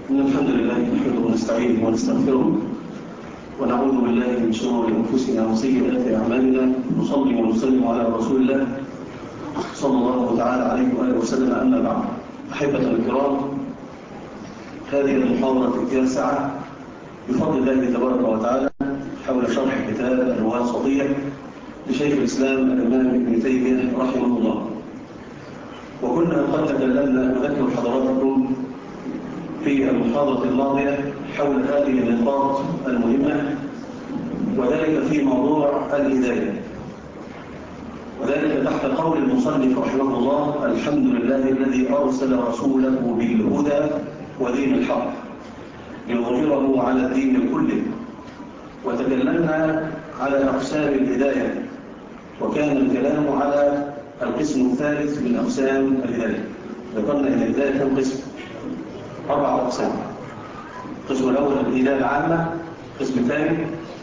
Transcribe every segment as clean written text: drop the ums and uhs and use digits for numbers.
إن الحمد لله نحمده ونستعينه ونستغفره ونعوذ بالله من شرور أنفسنا وسيئات أعمالنا، نصلي ونسلم على رسول الله صلى الله تعالى عليه وآله وسلم. أما بعد، أحبة الكرام، هذه المحاضرة التاسعة بفضل الله تبارك وتعالى حول شرح كتاب الواسطية لشيخ الإسلام الإمام ابن تيمية رحمه الله. وكنا قد تكلمنا أذكر حضراتكم في المحاضرة الماضية حول هذه النقاط المهمة، وذلك في موضوع الهداية، وذلك تحت قول المصنف رحمه الله: الحمد لله الذي أرسل رسوله بالهدى ودين الحق ليظهره على الدين كله. وتكلمنا على أقسام الهداية، وكان الكلام على القسم الثالث من أقسام الهداية. ذكرنا أن الهداية كم قسم؟ 4 أقسام. القسم الأول الهداية العامة، القسم الثاني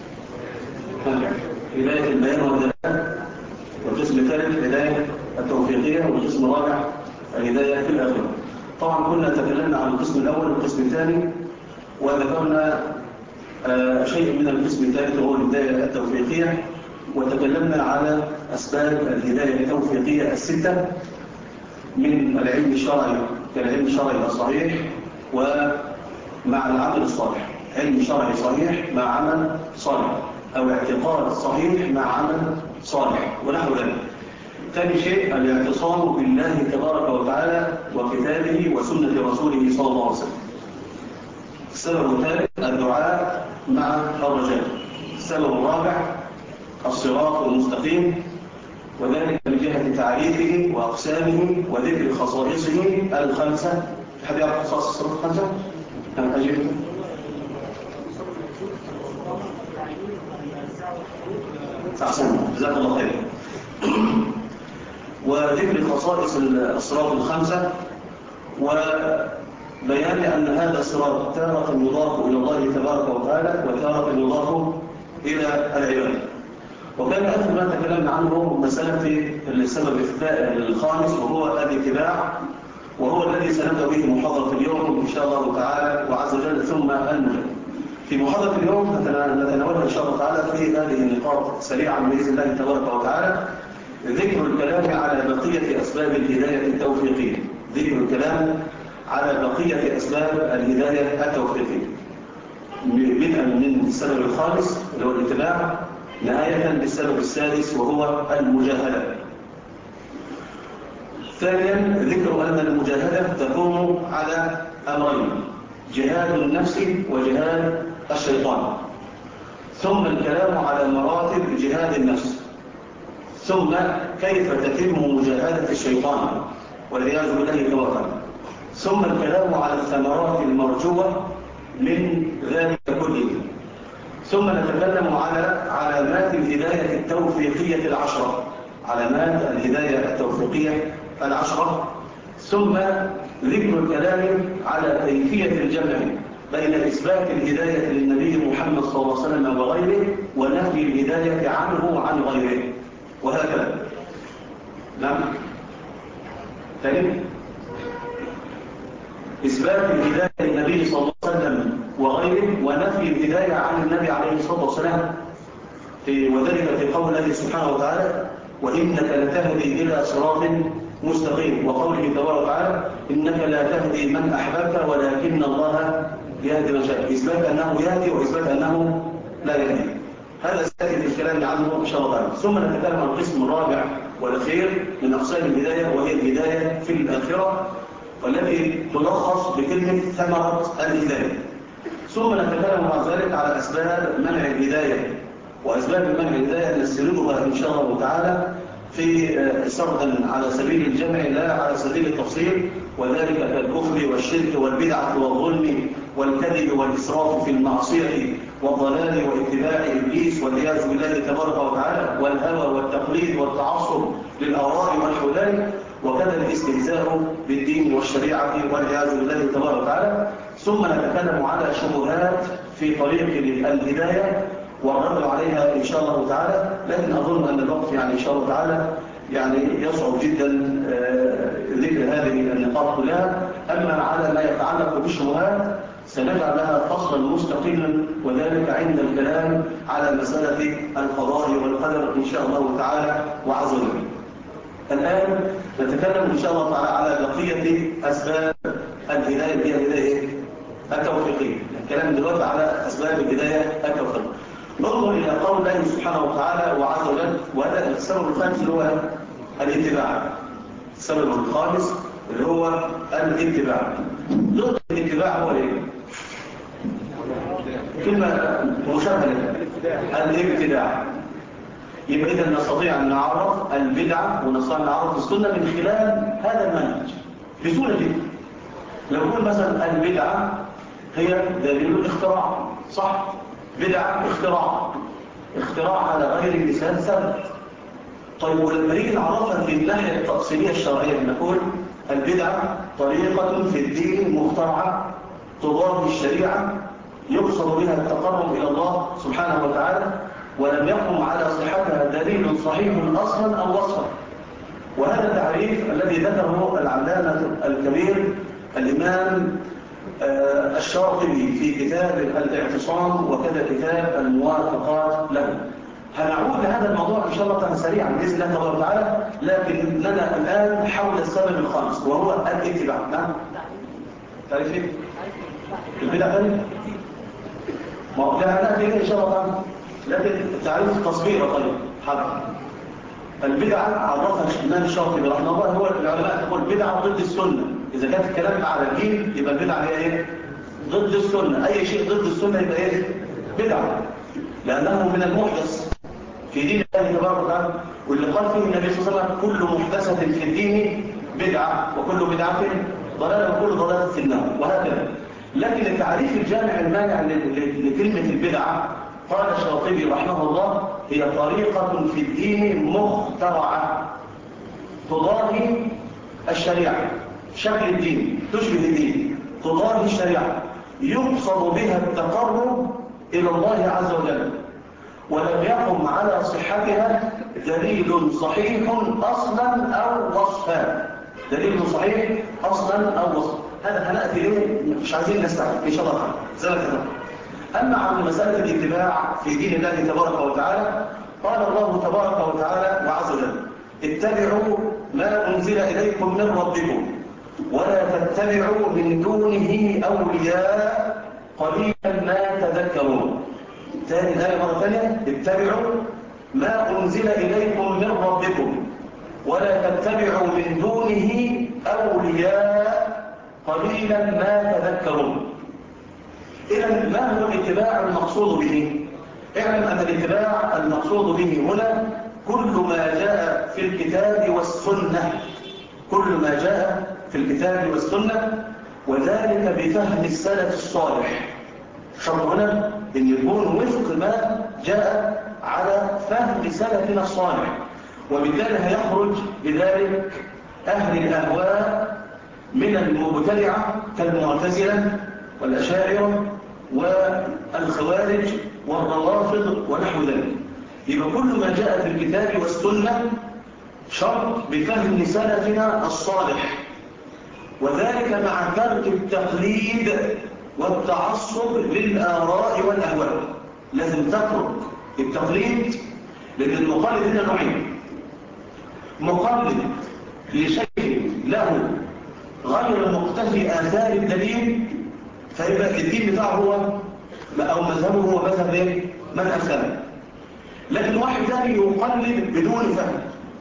هداية البيان والدلالة، والقسم الثالث الهداية التوفيقية، والقسم الرابع الهداية في الآخرة. طبعا كنا تكلمنا عن القسم الأول والقسم الثاني، وذكرنا شيء من القسم الثالث وهو الهداية التوفيقية، وتكلمنا على أسباب الهداية التوفيقية 6 من العلم الشرعي كالعلم الشرعي الصحيح ومع العمل الصالح، علم شرعي صحيح مع عمل صالح، أو اعتقاد صحيح مع عمل صالح ونحو ذلك. ثاني شيء الاعتصام بالله تبارك وتعالى وكتابه وسنة رسوله صلى الله عليه وسلم. السبب الثالث الدعاء مع الرجاء. السبب الرابع الصراط المستقيم، وذلك من جهة تعريفه وأقسامه وذكر خصائصه 5. أحد يعرف خصائص الصراط 5؟ أنا أجيب. أحسن، جزاك الله خير. وذكر خصائص الصراط 5، وبيان أن هذا الصراط تارة يضاف إلى الله تبارك وتعالى وتارة يضاف إلى العباد. وكان آخر ما تكلمنا عنه مسألة السبب الخامس، وهو الاتباع، وهو الذي سنبدأ به محاضرة اليوم إن شاء الله تعالى وعز وجل، ثم المجد. في محاضرة اليوم نتناولها إن شاء الله تعالى في هذه النقاط سريعا بإذن الله تبارك وتعالى: ذكر الكلام على بقية أسباب الهداية التوفيقية. ذكر الكلام على بقية أسباب الهداية التوفيقية، بدءا من السبب الخامس اللي هو الاتباع، نهاية بالسبب السادس وهو المجاهدة. ثانيا ذكر أن المجاهدة تكون على أمرين: جهاد النفس وجهاد الشيطان. ثم الكلام على مراتب جهاد النفس، ثم كيف تتم مجاهدة الشيطان والعياذ بالله توكل. ثم الكلام على الثمرات المرجوة من ذلك كله. ثم نتكلم على علامات الهداية التوفيقية 10، علامات الهداية التوفيقية 10. ثم ذكر الكلام على كيفية الجمع بين إثبات الهداية للنبي محمد صلى الله عليه وسلم وغيره، ونفي الهداية عنه وعن غيره، وهكذا. نعم، ثاني إثبات الهداية للنبي صلى الله عليه وسلم وغيره، ونفي الهداية عن النبي عليه الصلاة والسلام، وذلك في قول الله سبحانه وتعالى: وإنك لتهدي إلى صراط مستقيم، وقوله تبارك وتعالى: إنك لا تهدي من أحببت ولكن الله يهدي من شاء. إثبات أنه يهدي وإثبات أنه لا يهدي، هذا سيأتي الكلام عنه إن شاء الله تعالى. ثم نتكلم عن القسم الرابع والأخير من أقسام الهداية، وهي الهداية في الآخرة، والتي تلخص بكلمة ثمرة الهداية. ثم نتكلم بعد ذلك على أسباب منع الهداية، وأسباب منع الهداية نستردها إن شاء الله تعالى في سردا على سبيل الجمع لا على سبيل التفصيل، وذلك كالكفر والشرك والبدعة والظلم والكذب والإسراف في المعصية والضلال واتباع إبليس والعياذ بالله تبارك وتعالى، والهوى والتقليد والتعصب للآراء ونحو ذلك، وكذا الاستهزاء بالدين والشريعة والعياذ بالله تبارك وتعالى. ثم نتكلم على شبهات في طريق الهداية والرد عليها إن شاء الله تعالى، لكن أظن أن الوقت إن شاء الله تعالى يصعب جدا ذكر هذه النقاط كلها. أما على ما يتعلق بالشبهات سنجعل لها فصلا مستقلا، وذلك عند الكلام على مسألة القضاء والقدر إن شاء الله تعالى وعز وجل. الآن نتكلم إن شاء الله تعالى على بقية أسباب الهداية، هي الهداية التوفيقية. الكلام دلوقتي على أسباب الهداية التوفيقية. ننظر إلى قول الله سبحانه وتعالى وعز وجل، وهذا السبب الخامس اللي هو الاتباع. السبب الخامس اللي هو الاتباع. ضد الاتباع هو ايه؟ كلمة مشابهة، الابتداع. يبقى إذا نستطيع أن نعرف البدعة ونستطيع أن نعرف السنة من خلال هذا المنهج بسهولة جدا. لو قلنا مثلا البدعة هي دليل الاختراع، صح؟ بدعة اختراع على غير لسان ثابت. طيب ولما نيجي نعرفها في الناحية التأصيلية الشرعية نقول البدعة طريقة في الدين مخترعة تضاد الشريعة يقصد بها التقرب إلى الله سبحانه وتعالى، ولم يقم على صحتها دليل صحيح أصلا أو وصفا. وهذا التعريف الذي ذكره العلامة الكبير الإمام الشاطبي في كتاب الاعتصام وكذا كتاب الموافقات له. هنعود لهذا الموضوع إن شاء الله تعالى سريعا بإذن الله تبارك وتعالى، لكننا الآن حول السبب الخامس وهو الاتباع. نعم؟ تعرف ايه؟ البدع ثاني؟ ما هو نأتي إليه إن شاء الله تعالى، لكن تعريف تصوير طيب حاضر. البدعة عرفها الإمام الشاطبي رحمه الله، هو العلماء تقول بدعة ضد السنة. إذا كانت الكلام على الدين يبقى البدعة هي إيه؟ ضد السنة. أي شيء ضد السنة يبقى إيه؟ بدعة، لأنه من المحدث في دين الله تبارك وتعالى. واللي قال فيه النبي صلى الله عليه وسلم كل محدثة في الدين بدعة وكل بدعة ضلالة وكل ضلالة في النار، وهكذا. لكن التعريف الجامع المانع لكلمة البدعة قال الشاطبي رحمه الله هي طريقة في الدين مخترعة تضاهي الشريعة، شكل الدين تشبه الدين تضاهي الشريعة، يقصد بها التقرب إلى الله عز وجل، ولم يقم على صحتها دليل صحيح أصلا أو وصفا. دليل صحيح أصلا أو وصفا، هذا هنأتي إليه مش عايزين نستعجل إن شاء الله تعالى. أما عن مسألة الاتباع في دين الله تبارك وتعالى قال الله تبارك وتعالى وعز وجل اتبعوا ما أنزل إليكم من ربكم ولا تتبعوا من دونه أولياء قليلا ما تذكرون. ثاني الآية مرة ثانية، اتبعوا ما أنزل إليكم من ربكم ولا تتبعوا من دونه أولياء قليلا ما تذكرون. إذن ما هو الاتباع المقصود به؟ اعلم أن الاتباع المقصود به هنا كل ما جاء في الكتاب والسنة، كل ما جاء في الكتاب والسنة، وذلك بفهم السلف الصالح. شرط هنا أن يكون وفق ما جاء على فهم سلفنا الصالح، وبالتالي هيخرج بذلك أهل الأهواء من المبتدعة كالمعتزلة والأشاعرة والخوارج والروافض ونحو ذلك. يبقى كل ما جاء في الكتاب والسنة شرط بفهم سلفنا الصالح، وذلك مع ترك التقليد والتعصب للآراء والأهواء. لازم تترك التقليد، لأن المقلد هنا نوعين: مقلد لشيء له غير مقتفي آثار الدليل، فيبقى الدين بتاعه هو أو مذهبه هو مذهب ايه؟ مذهب سلف. لكن واحد ثاني يقلد بدون فهم.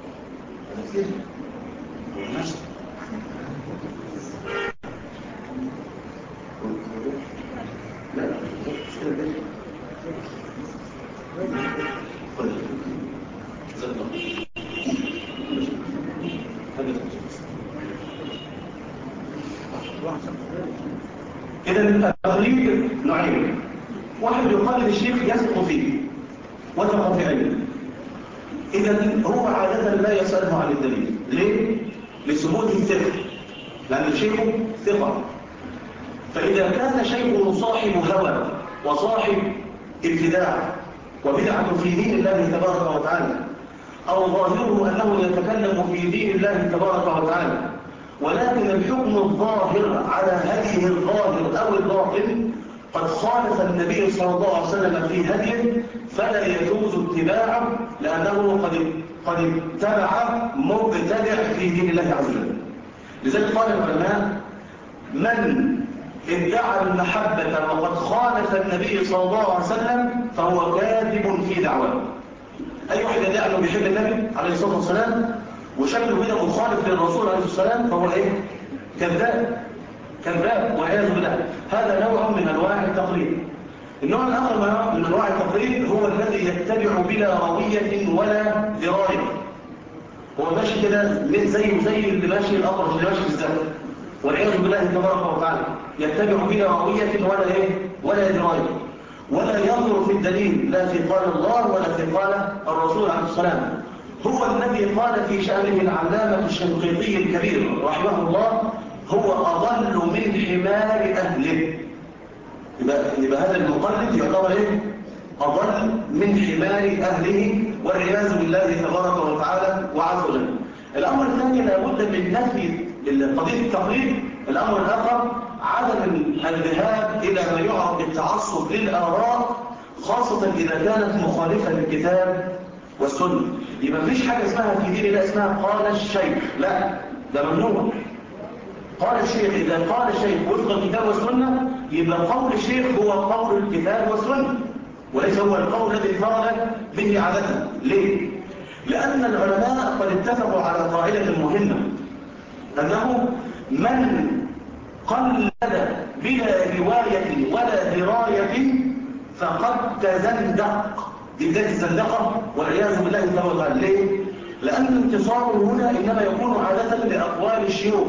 إذا التقليد نوعين: واحد يقلد الشيخ يثق فيه وثق في علمه، إذا هو عادة لا يسأله عن الدليل. ليه؟ لثبوت الثقة، لأن الشيخ ثقة. فإذا كان شيخ صاحب هوى وصاحب ابتداع وبدعة في دين الله تبارك وتعالى، أو ظاهره أنه يتكلم في دين الله تبارك وتعالى، ولكن الحكم الظاهر على هذه الظاهر أو الباطن قد خالف النبي صلى الله عليه وسلم في هديه فلا يجوز اتباعه، لأنه قد اتبع مبتدع في دين الله عز وجل. لذلك قال العلماء: من ادعى المحبة وقد خالف النبي صلى الله عليه وسلم فهو كاذب في دعواه. أي واحد يدعي أنه بيحب النبي عليه الصلاة والسلام وشكله كده مخالف للرسول عليه الصلاة والسلام فهو إيه؟ كذاب والعياذ بالله. هذا نوع من أنواع التقليد. النوع الآخر من أنواع التقليد هو الذي يتبع بلا روية ولا دراية. هو ماشي كده زي اللي ماشي الأطرش اللي ماشي في الزمن والعياذ بالله تبارك وتعالى، يتبع بلا روية ولا دراية، ولا ينظر في الدليل لا في قال الله ولا في قال الرسول عليه السلام. هو الذي قال في شأنه العلامة الشنقيطي الكبير رحمه الله: هو أضل من حمار أهله. يبقى هذا المقلد يعتبر إيه؟ أضل من حمار أهله والعياذ بالله تبارك وتعالى وعز وجل. الأمر الثاني لابد من نفي قضية التقليد. الأمر الآخر عدم الذهاب إلى ما يعرف بالتعصب للآراء، خاصة إذا كانت مخالفة للكتاب والسنة. يبقى مفيش حاجة اسمها في دين الله اسمها قال الشيخ، لا، ده ممنوع. قال الشيخ، إذا قال الشيخ وفق الكتاب والسنة يبقى قول الشيخ هو قول الكتاب والسنة، وليس هو القول الذي انفرد به عادة. ليه؟ لأن العلماء قد اتفقوا على قاعدة مهمة، أنه من قلد بلا رواية ولا دراية فقد تزندق. دي بداية الزندقة والعياذ بالله تعالى. ليه؟ لأن انتصاره هنا إنما يكون عادة لأقوال الشيوخ،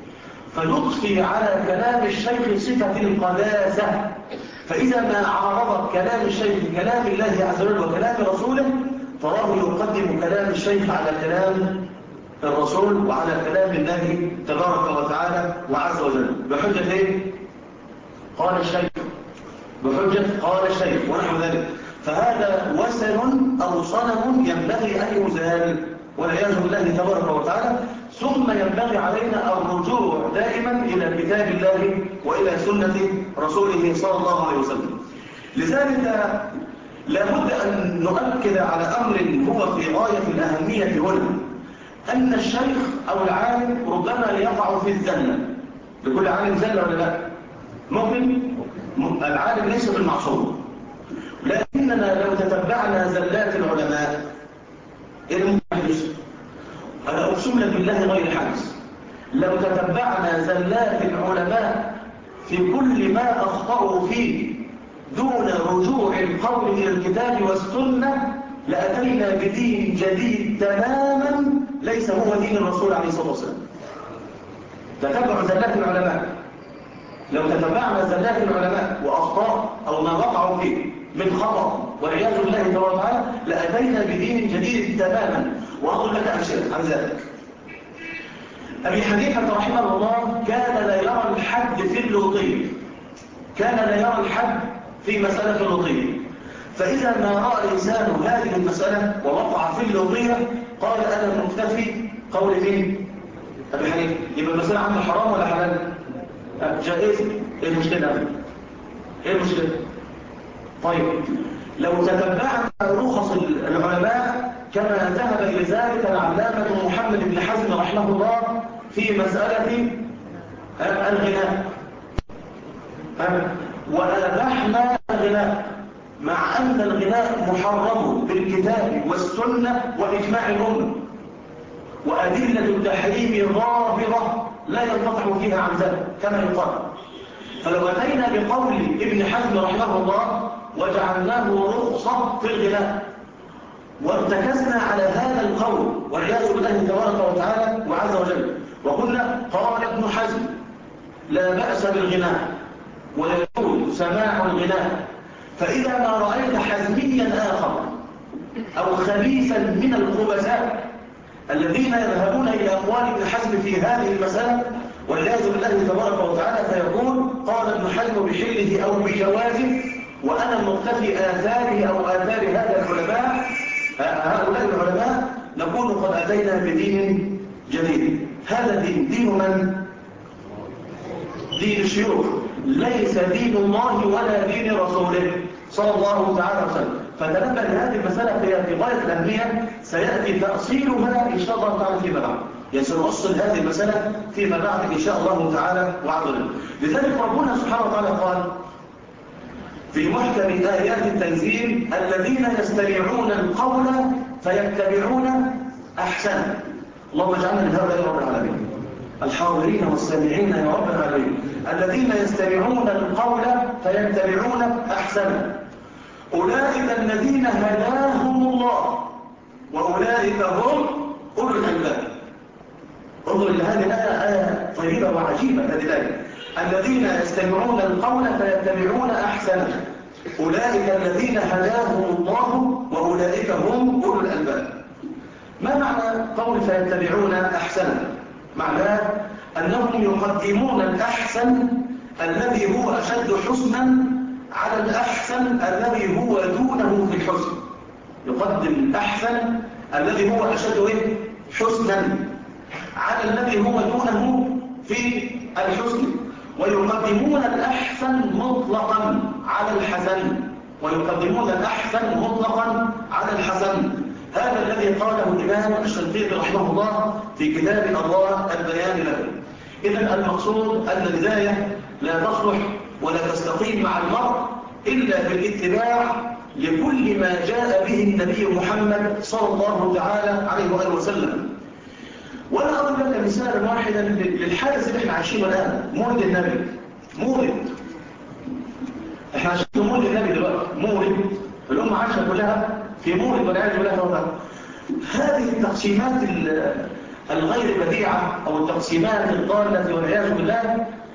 فيضفي على كلام الشيخ صفة القداسة. فإذا ما عارض كلام الشيخ كلام الله عز وجل وكلام رسوله تراه يقدم كلام الشيخ على كلام الرسول وعلى كلام الله تبارك وتعالى وعز وجل. بحجة ايه؟ قال الشيخ، بحجة قال الشيخ ونحو ذلك. فهذا وسن أو صنم ينبغي أن يزال والعياذ بالله تبارك وتعالى. ثم ينبغي علينا الرجوع دائما إلى كتاب الله وإلى سنة رسوله صلى الله عليه وسلم. لذلك لابد أن نؤكد على أمر هو في غاية الأهمية هنا، أن الشيخ أو العالم ربما يقع في الزلة. لكل عالم زلة ولا لا؟ ممكن العالم ليس بالمعصوم، لكننا لو تتبعنا زلات العلماء إيه الممكن يحدث؟ أنا أقسم لك بالله غير حادث. لو تتبعنا زلات العلماء في كل ما أخطأوا فيه دون رجوع القول إلى الكتاب والسنة لأتينا بدين جديد تماما ليس هو دين الرسول عليه الصلاة والسلام. تتبع زلات العلماء، لو تتبعنا زلات العلماء وأخطاء أو ما وقعوا فيه من خطأ والعياذ بالله تبارك وتعالى لأتينا بدين جديد تماما. وأقول لك أمثلة عن ذلك. أبي حنيفة رحمه الله كان لا يرى الحد في اللوطية، كان لا يرى الحد في مسألة اللوطية. فإذا ما رأى إنسان هذه المسألة ووقع في اللوطية قال أنا مكتفي قول مين؟ أبي حنيفة. يبقى المسألة عنده حرام ولا حلال؟ جائز. إيه المشكلة؟ إيه المشكلة؟ طيب لو تتبعنا رخص العلماء كما ذهب إلى ذلك العلامة محمد بن حزم رحمه الله في مسألة الغناء، وأبحنا الغناء مع أن الغناء محرم بالكتاب والسنة وإجماع الأمة، وأدلة التحريم ظاهرة لا ينقطع فيها عن ذلك كما يقال. فلو أتينا بقول ابن حزم رحمه الله وجعلناه رخصة في الغناء وارتكزنا على هذا القول والعياذ بالله تبارك وتعالى وعز وجل وقلنا قال ابن حزم لا بأس بالغناء ويجوز سماع الغناء، فإذا ما رأيت حزميا آخر أو خبيثا من الخبثاء الذين يذهبون إلى أقوال ابن حزم في هذه المسألة والعياذ بالله تبارك وتعالى فيقول قال ابن حزم بحله أو بجوازه وأنا مقتفي آثاره أو آثار هؤلاء العلماء، نقول قد أتينا بدين جديد. هذا الدين دين من؟ دين الشيوخ، ليس دين الله ولا دين رسوله صلى الله تعالى وسلم. فتنبه لهذه المسألة في غاية الأهمية، سيأتي تأصيلها إن شاء الله تعالى فيما بعد. يعني سنؤصل هذه المسألة فيما بعد إن شاء الله تعالى وعظنا. لذلك ربنا سبحانه وتعالى قال في محكم آيات التنزيل: الذين يستمعون القول فيتبعون أحسنه. اللهم اجعلنا من هؤلاء رب العالمين الحاضرين والسامعين يا رب العالمين. الذين يستمعون القول فيتبعون أحسنه أولئك الذين هداهم الله وأولئك هم أولو الألباب. انظر إلى هذه آية طيبة وعجيبة. هذه الآية: الذين يستمعون القول فيتبعون أحسنه أولئك الذين هداهم الله وأولئك هم أولو الألباب. ما معنى قول فيتبعون أحسنه؟ معناه أنهم يقدمون الأحسن الذي هو أشد حسنا على الأحسن الذي هو دونه في الحسن. يقدم الأحسن الذي هو أشد حسنا على الذي هو دونه في الحسن، ويقدمون الأحسن مطلقا على الحسن، ويقدمون الأحسن مطلقا على الحسن. هذا الذي قاله الإمام الشنقيطي رحمه الله في كتاب أضواء البيان له. إذن المقصود أن الهداية لا تصلح ولا تستقيم مع المرء إلا بالاتباع لكل ما جاء به النبي محمد صلى الله تعالى عليه وآله وسلم. ولا أضرب لك مثالا واحدا للحادث اللي احنا عايشينه الآن، مولد النبي. مولد، احنا عايشين مولد النبي دلوقتي، مولد الأمة عايشة كلها في مولد والعياذ بالله توبة. هذه التقسيمات الغير بديعة أو التقسيمات الضالة والعياذ بالله،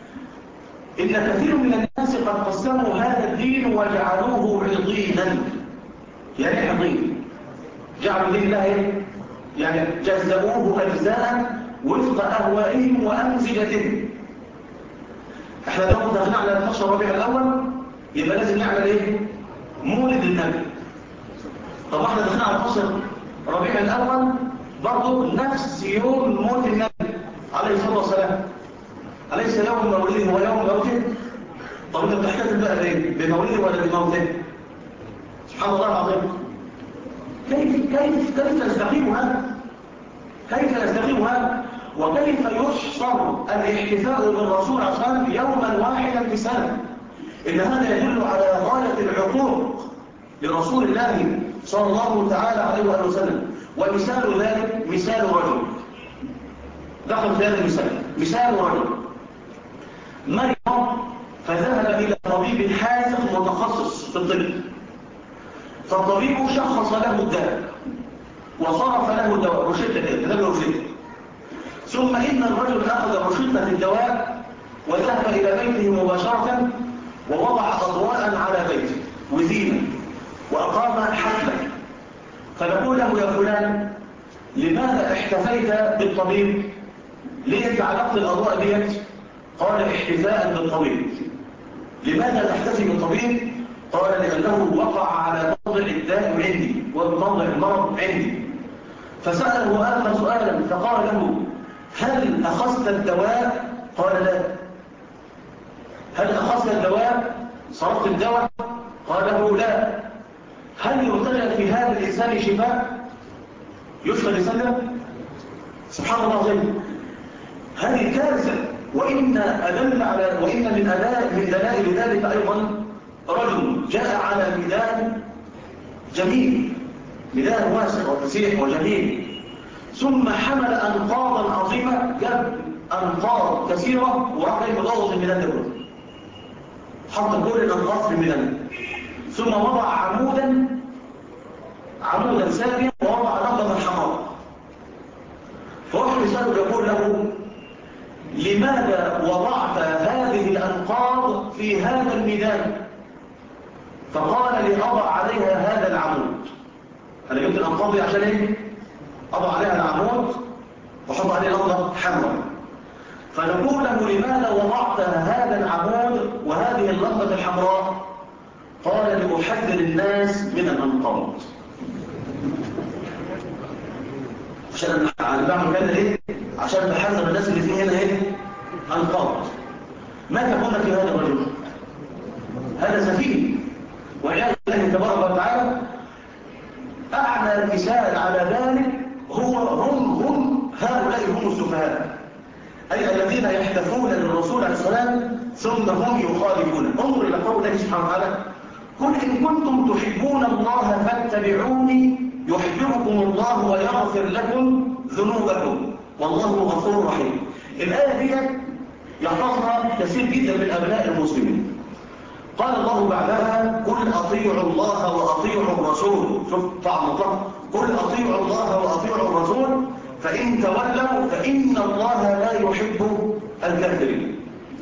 إن كثير من الناس قد قسموا هذا الدين وجعلوه عضينا. يعني عضين جعلوا دين الله يعني جزأوه أجزاء وفق أهوائهم وأمزجتهم. احنا لو دخلنا على 12 ربيع الأول يبقى لازم نعمل ايه؟ مولد النبي. طب احنا دخلنا على 12 ربيع الأول برضو نفس يوم موت النبي عليه الصلاة والسلام. أليس يوم مولده هو يوم موته؟ طب انت بتحتفل بقى بايه؟ بمولده ولا بموته؟ سبحان الله العظيم. كيف نستقيم هذا؟ كيف نستقيم هذا؟ وكيف يحصر الاحتفاء بالرسول عليه الصلاة والسلام يوما واحدا في سنة؟ إن هذا يدل على غاية العقوق لرسول الله صلى الله تعالى عليه وآله وسلم. ومثال ذلك مثال رجل دخل في هذا المثال. مثال رجل مرض فذهب إلى طبيب حاذق متخصص في الطب، فالطبيب شخص له الداء وصرف له الدواء رشدة. ثم إن الرجل أخذ رشدة الدواء وذهب إلى بيته مباشرة ووضع أضواء على بيته وزينة وأقام حفلة. فنقول له: يا فلان، لماذا احتفيت بالطبيب؟ ليه تعلقت الأضواء ديت؟ قال: احتفاء بالطبيب. لماذا تحتفي بالطبيب؟ قال: لأنه وقع على موضع الداء عندي وموضع المرض عندي. فسأله آخر سؤالا فقال له: هل أخذت الدواء؟ قال: لا. هل أخذت الدواء؟ صرفت الدواء؟ قال له: لا. هل يرتجى في هذا الإنسان شفاء؟ يشفى الإنسان؟ سبحان الله العظيم. هذه كارثة. وإن من دلائل ذلك أيضا رجل جاء على ميدان جميل، ميدان واسع وفسيح وجميل، ثم حمل أنقاضا عظيمة، جاب أنقاض كثيرة وراح يبوظ الميدان ده كله، حط كل الأنقاض في الميدان، ثم وضع عمودا ساميا ووضع لقطة حمراء. فواحد يسأله يقول له: لماذا وضعت هذه الأنقاض في هذا الميدان؟ فقال: لأضع عليها هذا العمود. أنا جبت الأنقاض دي عشان ايه؟ أضع عليها العمود وحط عليه لقطة حمراء. فنقول له: لماذا وضعت هذا العمود وهذه اللقطة الحمراء؟ قال: لأحذر الناس من الأنقاض. عشان بعمل كده ايه؟ عشان بحذر الناس اللي فيه هنا ايه؟ أنقاض. ما تقول في هذا الرجل؟ هذا سفيه وعياذ الله تبارك وتعالى. أعلى المثال على ذلك هم هؤلاء هم السفهاء، أي الذين يحتفون للرسول عليه السلام ثم هم يخالفون. انظر إلى قول الله سبحانه وتعالى: قل إن كنتم تحبون الله فاتبعوني يحببكم الله ويغفر لكم ذنوبكم والله غفور رحيم. الآية دي يحفظها كثير جدا من أبناء المسلمين. قال الله بعدها: قل أطيعوا الله وأطيعوا الرسول. شوف طعم الله: قل أطيعوا الله وأطيعوا الرسول فإن تولوا فإن الله لا يحب الكافرين.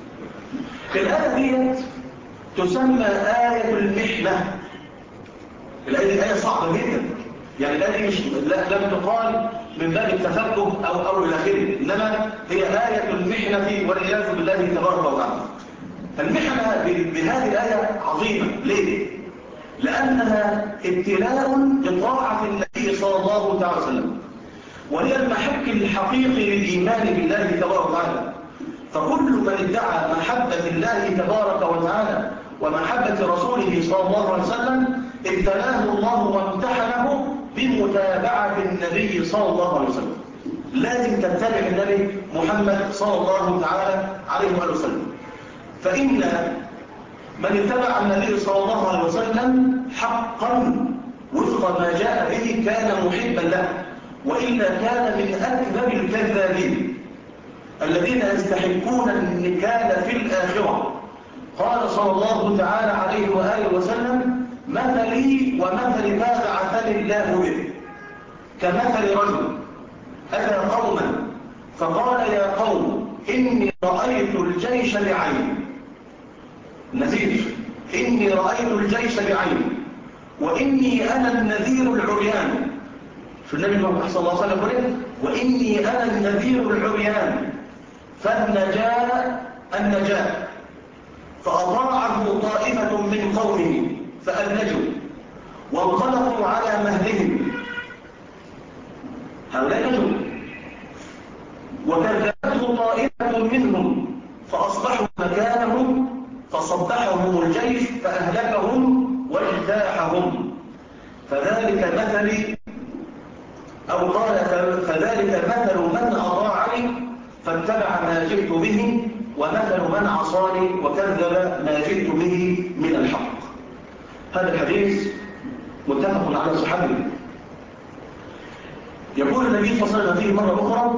الآية دي تسمى آية المحنة. الآية دي آية صعبة جدا، يعني الآية دي مش لم تقال من باب التفقه أو إلى آخره، إنما هي آية المحنة والعياذ بالله تبارك وتعالى. المحنة بهذه الآية عظيمة. ليه؟ لأنها ابتلاء لطاعة النبي صلى الله عليه وسلم، وهي المحك الحقيقي للإيمان بالله تبارك وتعالى. فكل من ادعى محبة الله تبارك وتعالى ومحبة رسوله صلى الله عليه وسلم ابتلاه الله وامتحنه بمتابعة النبي صلى الله عليه وسلم. لازم تتبع النبي محمد صلى الله تعالى عليه وسلم. فإن من اتبع النبي صلى الله عليه وسلم حقا وفق ما جاء به كان محبا له، وإلا كان من أكذب الكذابين الذين يستحقون النكال في الآخرة. قال صلى الله تعالى عليه وآله وسلم: مثلي ومثل ما بعثني الله به كمثل رجل أتى قوما فقال: يا قوم إني رأيت الجيش بعيني. نذير: إني رأيت الجيش بعيني وإني أنا النذير العريان. في النبي صلى الله عليه وسلم: وإني أنا النذير العريان. فالنجاة فأطاعه طائفة من قومه فألجوا وانطلقوا على مهلهم. هؤلاء نجوا. وكذبته طائفة منهم فأصبحوا مكانهم فصبحهم الجيش فأهلكهم واجتاحهم. فذلك مثلي، أو قال: فذلك مثل من أطاعني فاتبع ما جئت به ومثل من عصاني وكذب ما جئت به من الحق. هذا الحديث متفق على صحته. يقول النبي صلى الله عليه وسلم فيه مرة أخرى: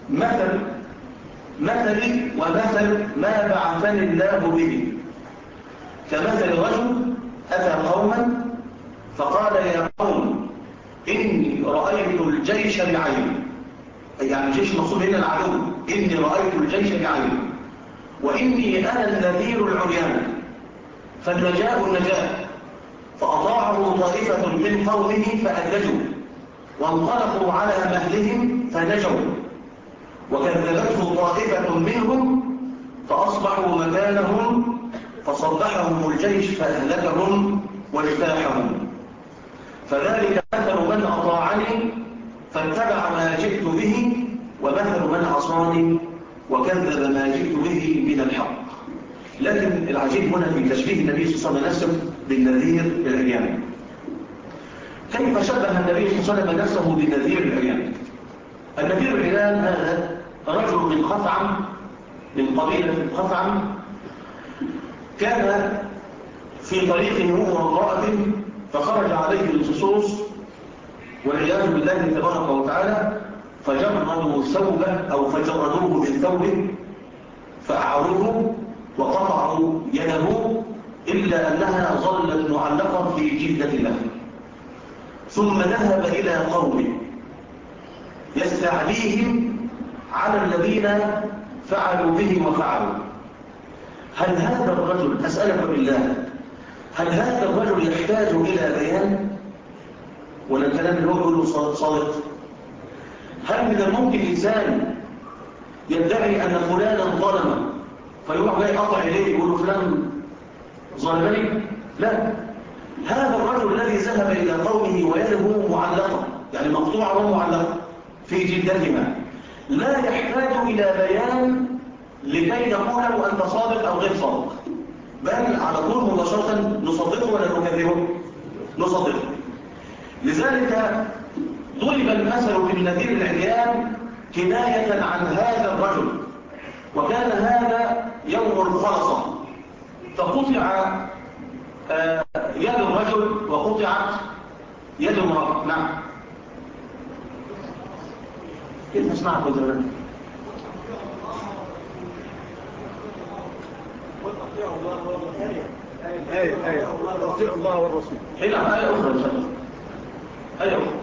مثلي ومثل ما بعثني الله به كمثل رجل أتى قوما فقال: يا قوم إني رأيت الجيش بعيني. يعني الجيش مقصود هنا العدو. إني رأيت الجيش بعيني وإني أنا النذير العريان. فالنجاة فأطاعه طائفة من قومه فأدلجوا وانطلقوا على مهلهم فنجوا وكذبته طائفة منهم فأصبحوا مكانهم فصبحهم الجيش فأهلكهم واجتاحهم. فذلك مثل من أطاعني فاتبع ما جئت به ومثل من عصاني وكذب ما جئت به من الحق. لكن العجيب هنا في تشبيه النبي صلى الله عليه وسلم بالنذير العريان. كيف شبه النبي صلى الله عليه وسلم نفسه بالنذير العريان؟ النذير العريان هذا رجل من خثعم، من قبيلة خثعم، كان في طريقه هو وامرأة فخرج عليه اللصوص والعياذ بالله تبارك وتعالى فجردوا ثوبه أو فجردوه من ثوبه فأعروه وقطعوا يده إلا أنها ظلت معلقة في جلدة له. ثم ذهب إلى قومه يستعليهم على الذين فعلوا به وفعلوا. هل هذا الرجل، أسألك بالله، هل هذا الرجل يحتاج إلى بيان ولا الكلام اللي هو يقوله صادق؟ هل من الممكن إنسان يدعي أن فلانا ظلم فيروح جاي قطع إليه يقول له فلان ظلمني؟ لا، هذا الرجل الذي ذهب إلى قومه ويده معلقة، يعني مقطوعة ومعلقة في جلدتها، لا يحتاج إلى بيان لكي نقول له أنت صادق أو غير صادق، بل على طول مباشرة نصدقه ولا نكذبه؟ نصدقه. لذلك ضرب المثل بالنذير العريان كناية عن هذا الرجل، وكان هذا يوم الخلصة، فقطع يد الرجل وقطعت يد المرأة. نعم، كيف نسمعك وزمان؟ آية أطيع الله والرسول. حين آية أخرى إن شاء الله، آية أخرى.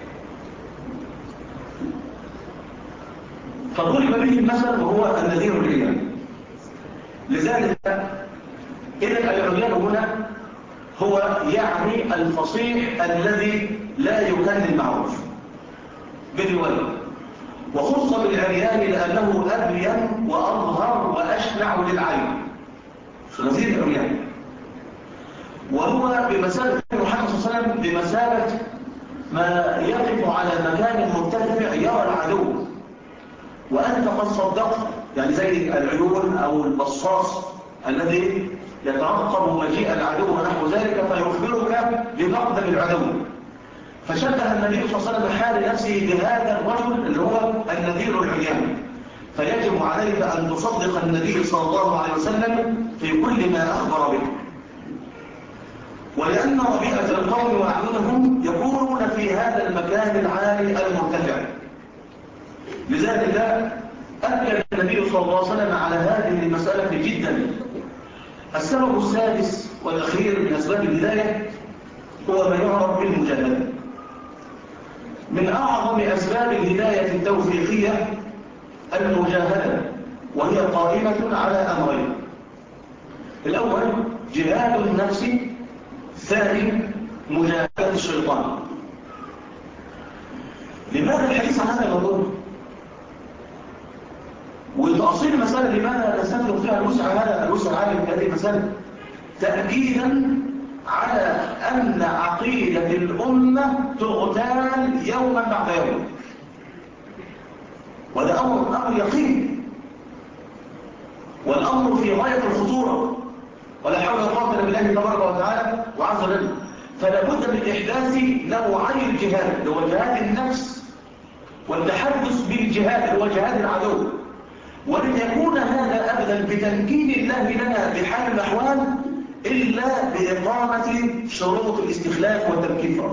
فضرب به المثل وهو النذير العريان. لذلك إذن العريان هنا هو يعني الفصيح الذي لا يكن المعروف بالرواية، وخص بالعريان لأنه أبين وأظهر وأشنع للعين، نذير العريان. وهو بمثابة محمد صلى الله عليه وسلم، بمثابة ما يقف على مكان مرتفع يرى العدو وأنت قد صدقت، يعني زي العيون أو البصاص الذي يترقب مجيء العدو ونحو ذلك فيخبرك بمقدم العدو. فشبه النبي صلى الله عليه وسلم حال نفسه بهذا الرجل اللي هو النذير العريان، فيجب عليك أن تصدق النبي صلى الله عليه وسلم في كل ما أخبر به. ولأن ربيئة القوم وأعينهم يكونون في هذا المكان العالي المرتفع، لذلك أكد النبي صلى الله عليه وسلم على هذه المسألة جدا. السبب السادس والأخير من أسباب الهداية هو ما يعرف بالمجاهدة. من أعظم أسباب الهداية التوفيقية المجاهدة، وهي قائمة على أمرين: الأول جهاد النفس، الثاني مجاهدة الشيطان. لماذا الحديث عن هذا الموضوع؟ وتأصيل المسألة لماذا نستفرغ فيها الوسع العالي في هذه المسألة؟ تأكيدا على أن عقيدة الأمة تغتال يوما بعد يوم، وده أمر يقين، والأمر في غاية الخطورة، ولا حول ولا قوة إلا بالله تبارك وتعالى وعز وجل. فلا بد من إحداث نوعي الجهاد، هو جهاد النفس والتحدث بالجهاد، هو جهاد العدو. ولن يكون هذا أبدا بتمكين الله لنا بحال الأحوال إلا بإقامة شروط الاستخلاف والتمكين فرق.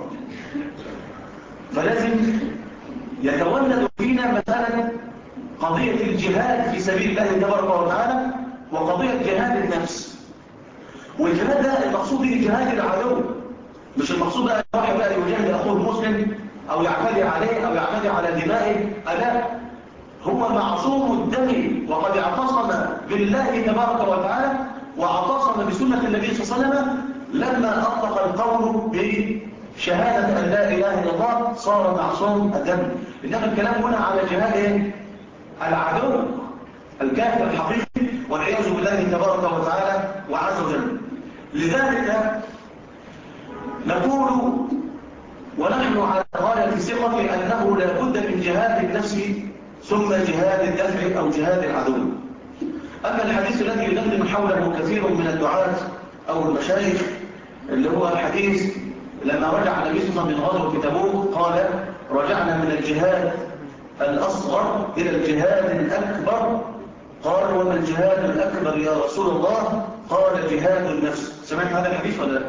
فلازم يتولد فينا مسألة قضية الجهاد في سبيل الله تبارك وتعالى، وقضية جهاد النفس. والجهاد ده المقصود به جهاد العدو، مش المقصود بقى واحد بقى يجاهد أخوه المسلم أو يعتدي عليه أو يعتدي على دمائه، لا، هو معصوم الدم وقد اعتصم بالله تبارك وتعالى واعتصم بسنة النبي صلى الله عليه وسلم لما أطلق القول بشهادة أن لا إله إلا الله صار معصوم الدم. إنما الكلام هنا على جهاد العدو الكافر الحقيقي والعياذ بالله تبارك وتعالى وعز وجل. لذلك نقول ونحن على غاية ثقة أنه لا بد من جهاد النفس ثم جهاد الدفع أو جهاد العدو. أما الحديث الذي يدندن حوله كثير من الدعاة أو المشايخ اللي هو الحديث لما رجع النبي صلى الله عليه وسلم من غزوة تبوك قال: رجعنا من الجهاد الأصغر إلى الجهاد الأكبر. قال: وما الجهاد الأكبر يا رسول الله؟ قال: جهاد النفس. سمعت هذا الحديث ولا لا؟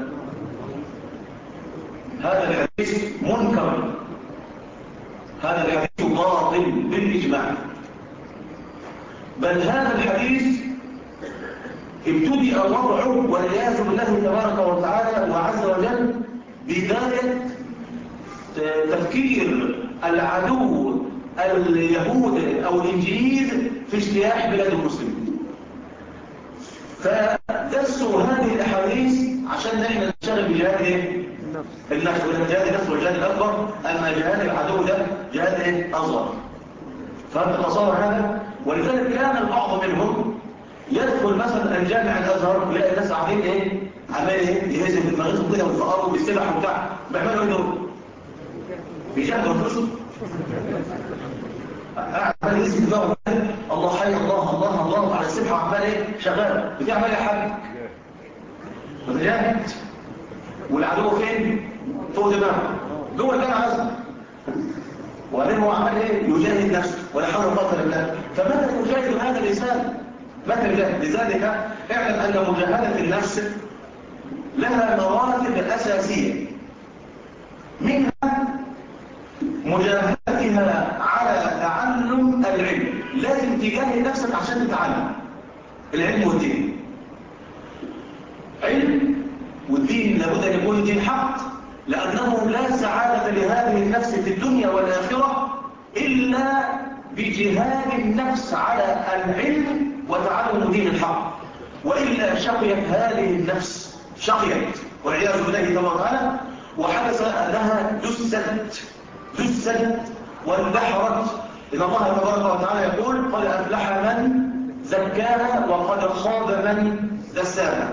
هذا الحديث منكر، هذا الحديث باطل بالإجماع. بل هذا الحديث ابتدأ وضعه والعياذ بالله تبارك وتعالى وعز وجل بداية تفكير العدو اليهود أو الإنجليز في اجتياح بلاد المسلمين. فدسوا هذه الأحاديث عشان نحن نشتغل بجهاد النفس، ولا جهاد النفس والجهاد الأكبر، أما جهاد العدو ده جهاد أصغر. فهمت تصور هذا؟ ولذلك كان البعض منهم يدخل مثلا الجامع الأزهر يلاقي الناس عاملين عمال يهزم في دماغهم كده ويفقروا بالسلاح وبتاع، بيعملوا ايه دول؟ بيجاهدوا انفسهم. عمال يهزم دماغهم، الله حي الله الله الله ايه؟ شغال. بتعمل ايه يا حاج؟ بتجاهد. والعدو فين؟ فوق دماغه جوه الجامعه عزم. وبعدين هو عمل ايه؟ يجاهد نفسه ولا حول ولا قوه الا بالله. فمتى يجاهد هذا الانسان؟ متى يجاهد؟ لذلك اعلم ان مجاهده النفس لها مراتب اساسيه، منها مجاهدتها على تعلم العلم. لازم تجاهد نفسك عشان تتعلم العلم والدين. علم والدين لابد ان يكون دين حق، لانه لا سعاده لهذه النفس في الدنيا والاخره الا بجهاد النفس على العلم وتعلم دين الحق، والا شقيت هذه النفس، شقيت والعياذ بالله تبارك وتعالى، وحدث انها دست واندحرت. ان الله تبارك وتعالى يقول: قد افلح من زكاها وقد خاب من دساها.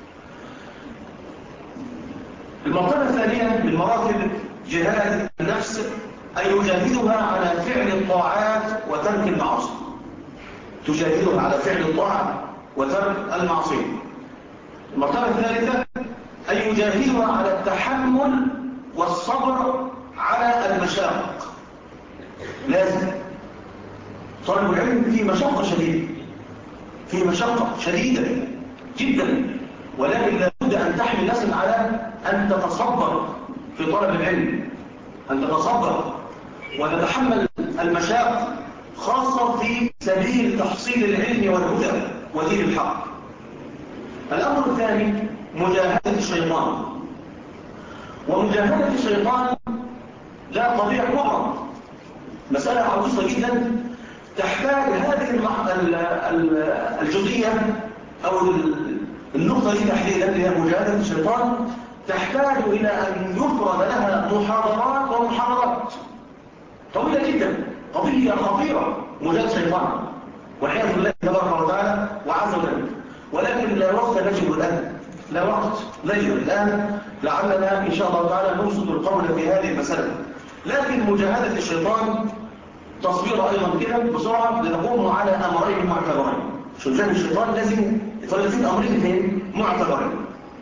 المرتبة الثانية من مراتب جهاد النفس أن يجاهدها على فعل الطاعات وترك المعاصي. تجاهدها على فعل الطاعة وترك المعصية. المرتبة الثالثة أن يجاهدها على التحمل والصبر على المشاق. لازم طالب العلم فيه مشقة شديدة، فيه مشقة شديدة جدا، ولكن لابد أن تحمل نفسك على أن تتصبر في طلب العلم، أن تتصبر وتتحمل المشاق، خاصة في سبيل تحصيل العلم والهدى ودين الحق. الأمر الثاني مجاهدة الشيطان. ومجاهدة الشيطان لا قضية كبرى، مسألة عويصة جدا، تحتاج هذه الجزئية أو النقطة دي تحديدا اللي هي مجاهدة الشيطان، تحتاج إلى أن يفرد لها محاضرات ومحاضرات طويلة جدا. قضية خطيرة مجاهدة الشيطان والعياذ بالله تبارك وتعالى وعز وجل، ولكن لا وقت نجد الآن، لا وقت نجد الآن. لعلنا إن شاء الله تعالى نبسط القول في هذه المسألة. لكن مجاهدة الشيطان تصوير أيضا كده بسرعة لنقوم على أمرين معتبرين. مجاهدة الشيطان لازم يتولد أمرين اثنين معتبرين.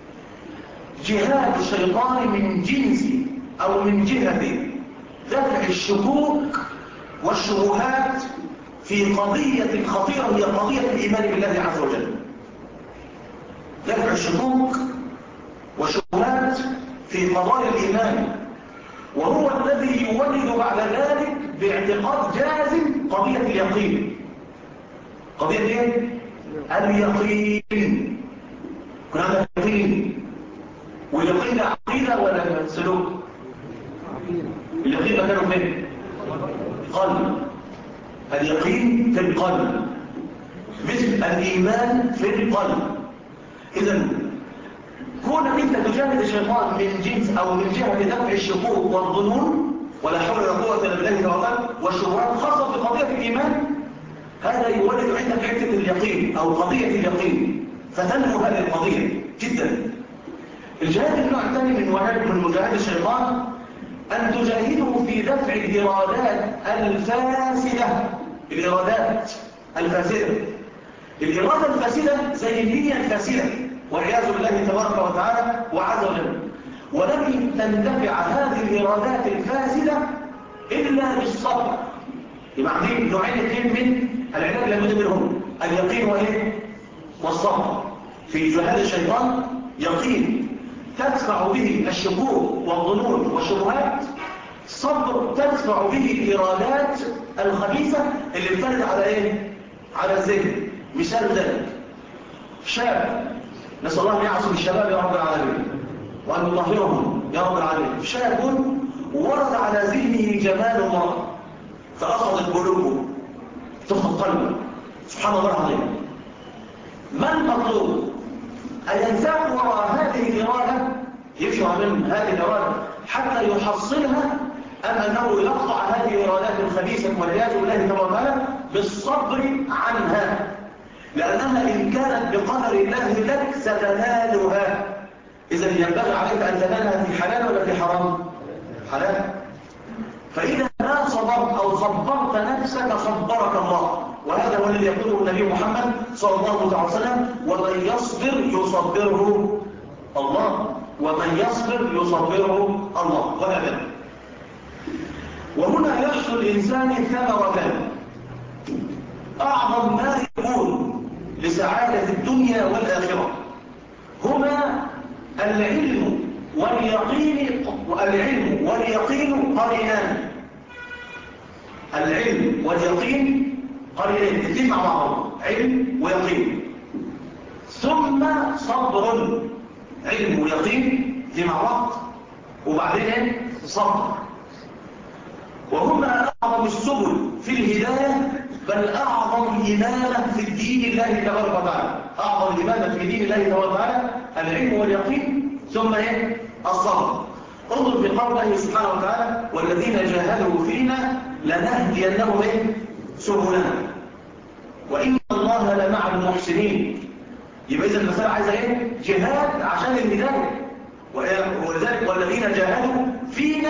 جهاد الشيطان من جنس أو من جهة دفع الشكوك والشبهات في قضية خطيرة هي قضية الإيمان بالله عز وجل. دفع الشكوك والشبهات في قضايا الإيمان، وهو الذي يولد بعد ذلك باعتقاد جازم قضية اليقين. قضية ايه؟ اليقين. كنا عندنا يقين، واليقين ده عقيدة ولا سلوك؟ اليقين مكانه فين؟ قلب. اليقين في القلب مثل الإيمان في القلب. إذن كونك انت تجاهد الشيطان من جنس او من جهة دفع الشكوك والظنون ولا حول ولا قوة الا بالله تعالى والشبهات خاصة في قضية الإيمان، هذا يولد عندك حتة اليقين او قضية اليقين، فتنمو هذه القضية جدا. الجهاد النوع الثاني من مجاهدة الشيطان أن تجاهده في دفع الإرادات الفاسدة. الإرادات الفاسدة، الإرادة الفاسدة زي النية الفاسدة والعياذ بالله تبارك وتعالى وعز وجل. ولم تندفع هذه الإرادات الفاسدة إلا بالصبر. يبقى عندنا نوعين اثنين من العلاج لابد منهم، اليقين وإيه؟ والصبر. في جهاد الشيطان يقين تدفع به الشكوك والظنون والشبهات، صبر تدفع به الإرادات الخبيثة اللي بترد على إيه؟ على الذهن. مثال ذلك شاب، نسأل الله أن يعصم الشباب يا رب العالمين وأن يطهرهم يا رب العالمين. شاب ورد على ذهنه جمال امرأة فأخذت قلوبه، تخذ قلبه، سبحان الله العظيم. ما المطلوب؟ أن ينزع وراء هذه الإرادة، يشعر من هذه الإرادة حتى يحصلها، أم أنه يقطع هذه الإرادات الخبيثة والعياذ بالله تبارك وتعالى بالصبر عنها، لأنها إن كانت بقدر الله لك ستنالها. إذا ينبغي عليك أن تنالها في حلال ولا في حرام؟ حلال. فإذا ما صبرت أو صبرت نفسك صبرك الله، وهذا هو الذي يقوله النبي محمد صلى الله عليه وسلم: ومن يصبر يصبره الله، ومن يصبر يصبره الله، وهكذا. وهنا يحصل الإنسان ثمرتان أعظم ما يكون لسعادة الدنيا والآخرة، هما العلم واليقين قرينان. العلم واليقين قرينان، الاثنين مع بعض، علم ويقين. ثم صبر، علم ويقين دي مع بعض، وبعدين صبر. وهما أعظم السبل في الهداية، بل أعظم إمامة في الدين الله تبارك وتعالى. أعظم إمامة في دين الله تبارك وتعالى العلم واليقين، ثم الصبر. انظر في قول الله سبحانه وتعالى: والذين جاهدوا فينا لنهدينهم سبلنا وإن الله لمع المحسنين. يبقى إذا المسألة عايزة جهاد عشان الهداية. ولذلك والذين جاهدوا فينا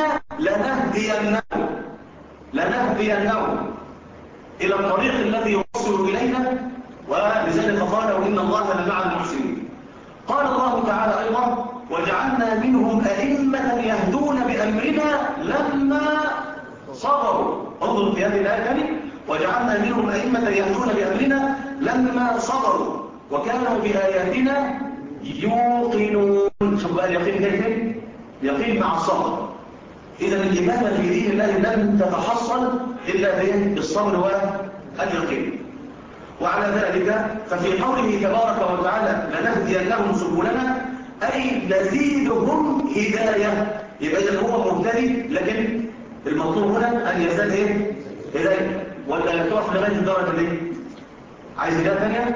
لنهدينهم إلى الطريق الذي يوصل إلينا، ولذلك قال: وإن الله لمع المحسنين. قال الله تعالى أيضا: وجعلنا منهم أئمة يهدون بأمرنا لما صبروا. انظروا في هذه الآية الثانية: وجعلنا منهم أئمة يهدون بأمرنا لما صبروا وكانوا بآياتنا يوقنون. شوف بقى اليقين كيف؟ يقين مع الصبر. إذا الإمامة في دين الله لن تتحصل إلا بالصبر واليقين. وعلى ذلك ففي قوله تبارك وتعالى: لنهدينهم سبلنا، أي نزيدهم هداية. يبقى إذا هو مهتدي، لكن المطلوب هنا أن يزداد هداية. ولا تقف لغاية الدرجة دي؟ عايز هداية ثانية؟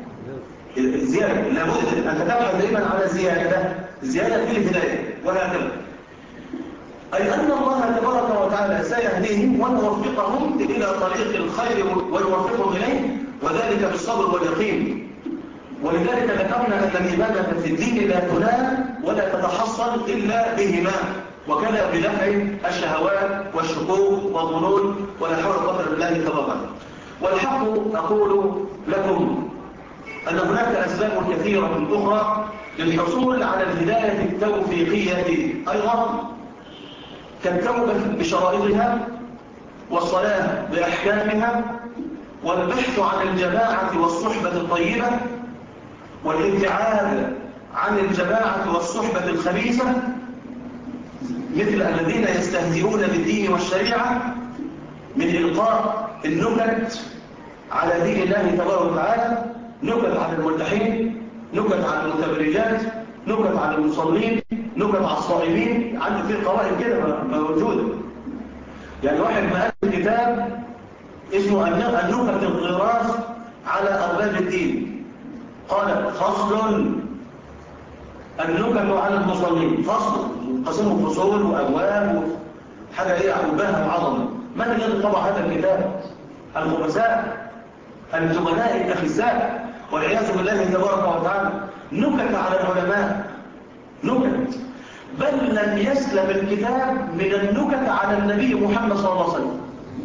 زيادة، لابد أن تتبحث دائما على زيادة في الهداية، وهكذا. أي أن الله تبارك وتعالى سيهديهم ويوفقهم إلى طريق الخير ويوفقهم إليه، وذلك بالصبر واليقين. ولذلك ذكرنا أن الإمامة في الدين لا تنال ولا تتحصل إلا بهما، وكذا بدفع الشهوات والشكوك والظنون، ولا حول ولا قوة إلا بالله تبارك. والحق أقول لكم أن هناك أسباب كثيرة أخرى للحصول على الهداية التوفيقية أيضا، كالتوبة بشرائطها، والصلاة بأحكامها، والبحث عن الجماعة والصحبة الطيبة، والابتعاد عن الجماعة والصحبة الخبيثة، مثل الذين يستهزئون بالدين والشريعة من إلقاء النكت على دين الله تبارك وتعالى، نكت على الملتحين، نكت على المتبرجات، نكت على المصلين، نكت على الصائمين. عنده في قواعد كده موجودة. يعني واحد ما قال كتاب اسمه النكت الغراس على أرباب الدين، قال: فصل النكت على المصلين، فصل قسمه فصول وأبواب حاجة عقبها وعظمة. من الذي طبع هذا الكتاب؟ الخبثاء، الزملاء الأخزاء، والعياذ بالله تبارك وتعالى. نكت على العلماء، نكت، بل لم يسلم الكتاب من النكت على النبي محمد صلى الله عليه وسلم.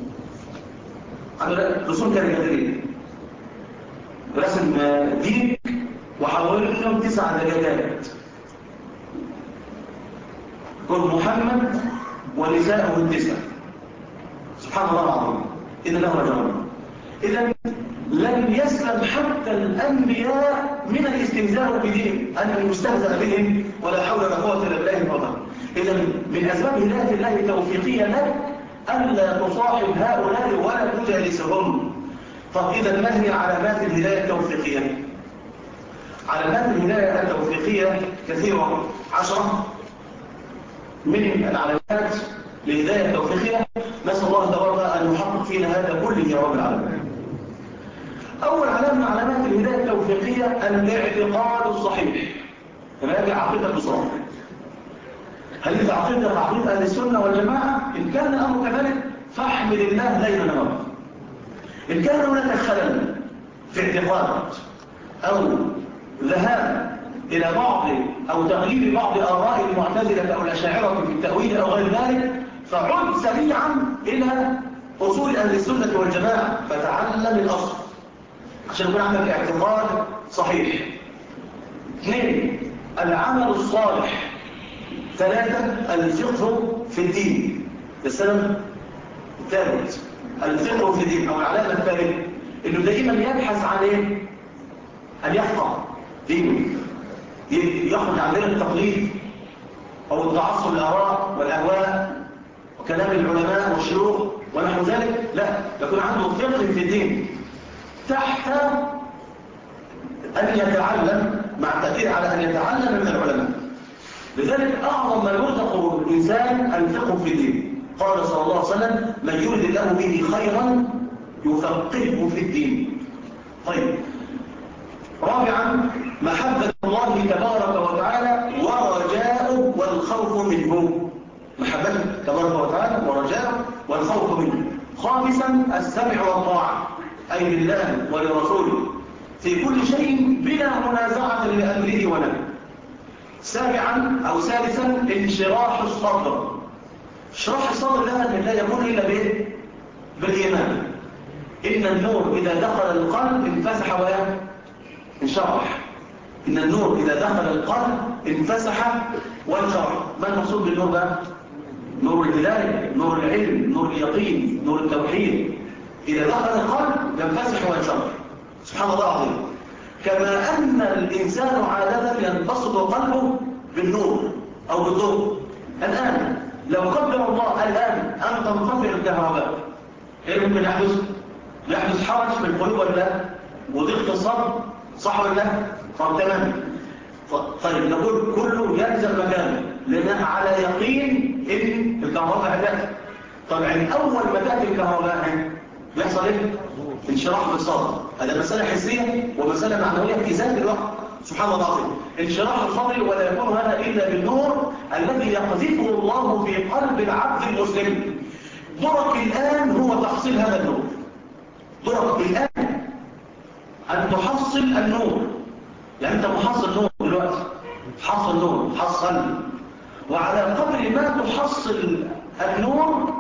على رسول كاريكاتيرية، رسم ديك وحوالي 9 دجاجات، يقول محمد ونساءه 9. سبحان الله العظيم، إن له رجل. إذا لم يسلم حتى الأنبياء من الاستهزاء بدين، أن يستهزأ بهم، ولا حول ولا قوة إلا بالله العظيم. إذا من أسباب هداية الله التوفيقية لك ألا تصاحب هؤلاء ولا تجالسهم. طب إذا ما هي علامات الهداية التوفيقية؟ علامات الهداية التوفيقية كثيرة، 10 من العلامات للهداية التوفيقية. نسأل الله تبارك أن يحقق فينا هذا كله يا رب العالمين. أول علامة من علامات الهداية التوفيقية الاعتقاد الصحيح. هذه عقيدة صحيحة. هل إذا عقيدة أهل السنة والجماعة؟ إن كان الأمر كذلك فاحمد الله ليلا نهارا. إن كان هناك خلل في اعتقاد أو ذهاب إلى بعض أو تغيير بعض آراء المعتزلة أو الأشاعرة في التأويل أو غير ذلك، فعد سريعا إلى أصول أهل السنة والجماعة فتعلم الأصل. عشان يكون عندك اعتقاد صحيح. 2 العمل الصالح. 3 الفقه في الدين. السلام الثالث الفقه في الدين، او العلامه الثالثه انه دائما يبحث عن ايه؟ ان يفقه دينه، يخرج عن دين التقليد او التعصب الاراء والاهواء وكلام العلماء والشيوخ ونحو ذلك. لا، يكون عنده فقه في الدين تحت ان يتعلم، مع التاكيد على ان يتعلم من العلماء. لذلك اعظم ما يرزق الانسان الفقه في الدين. قال صلى الله عليه وسلم: من يرد الله به خيرا يفقهه في الدين. طيب، رابعا محبة الله تبارك وتعالى ورجاؤه والخوف منه. محبته تبارك وتعالى ورجاؤه والخوف منه. خامسا السمع والطاعة، أي لله ولرسوله في كل شيء بلا منازعة لأمره ونهيه. سابعا أو سادسا انشراح الصدر. انشراح الصدر ده لا يكون إلا بإيه؟ بالإيمان. إن النور إذا دخل القلب انفسح وانشرح. إن النور إذا دخل القلب انفسح وانشرح. ما المقصود بالنور بقى؟ نور الهداية، نور العلم، نور اليقين، نور التوحيد. إذا دخل القلب ينفسح وينشرح. سبحان الله العظيم. كما أن الإنسان عادة ينبسط قلبه بالنور أو بالضوء. الآن لو قدر الله الآن أن تنطفئ الكهرباء، إيه ممكن يحدث؟ يحدث حرج في القلوب ولا لا؟ وضيق في الصدر، صح ولا لا؟ طب تمام. طيب نقول كله يلزم مكانه لأنها على يقين إن الكهرباء هتأتي. طبعا أول ما تأتي الكهرباء بيحصل إيه؟ انشراح بالصدر. هذا مسألة حسية ومسألة معنوية في ذات الوقت. سبحان الله العظيم. انشراح الصدر ولا يكون هذا إلا بالنور الذي يقذفه الله في قلب العبد المسلم. دورك الآن هو تحصيل هذا النور. دورك الآن أن تحصل النور. يعني أنت محصل نور دلوقتي، حصل نور، حصل. وعلى قدر ما تحصل النور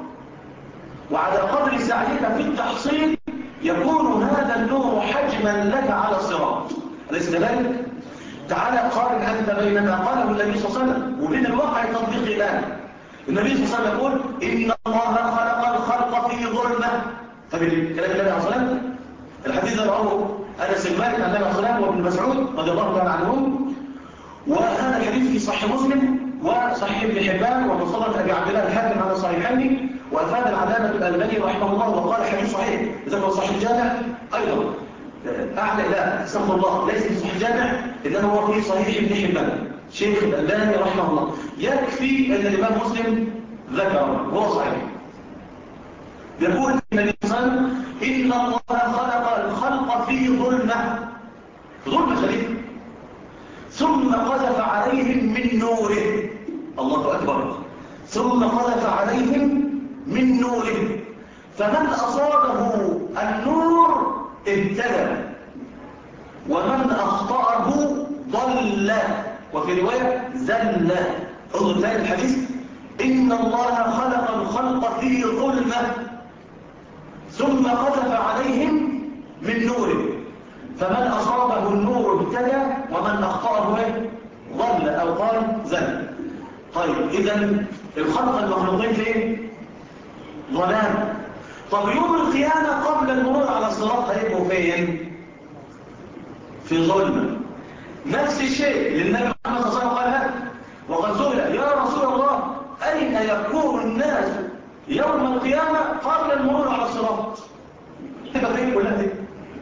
وعلى قدر سعيك في التحصيل يكون هذا النور حجما لك على الصراط. أليس كذلك؟ تعالى قارن أنت بين ما قاله النبي صلى الله عليه وسلم وبين الواقع التطبيقي الآن. النبي صلى الله عليه وسلم يقول: إن الله خلق الخلق في ظلمة. فبالكلام النبي عليه الصلاة والسلام الحديث ده رواه أنس بن مالك عن النبي عليه الصلاة والسلام وابن مسعود رضي الله تعالى عنهم. وهذا الحديث في صحيح مسلم وصحيح ابن حبان ومصنف أبي عبد الله الحاكم على صحيحين. وأفاد العلامة الألباني رحمه الله وقال حديث صحيح. إذا كان صحيح الجامع أيضا أعلى، لا استغفر الله، ليس في صحيح الجامع إنما هو في صحيح ابن حبان شيخ الألباني رحمه الله. يكفي أن الإمام مسلم ذكر هو صحيح. يقول النبي صلى الله عليه وسلم: إن الله خلق الخلق في ظلمة، ظلمة شديدة، ثم قذف عليهم من نوره. الله أكبر. ثم قذف عليهم من نوره، فمن أصابه النور اهتدى ومن أخطأه ضل، وفي رواية زل. انظر ثاني الحديث: إن الله خلق الخلق في ظلمة ثم قذف عليهم من نوره، فمن أصابه النور اهتدى ومن أخطأه ضل أو قال زل. طيب إذن الخلق المخلوقين فين؟ ظلام. طب يوم القيامة قبل المرور على الصراط هيبقوا فين؟ في ظلمة. نفس الشيء للنبي محمد صلى الله عليه وسلم قال هذا وقد سئل: يا رسول الله أين يكون الناس يوم القيامة قبل المرور على الصراط؟ تبقى فين كلها دي؟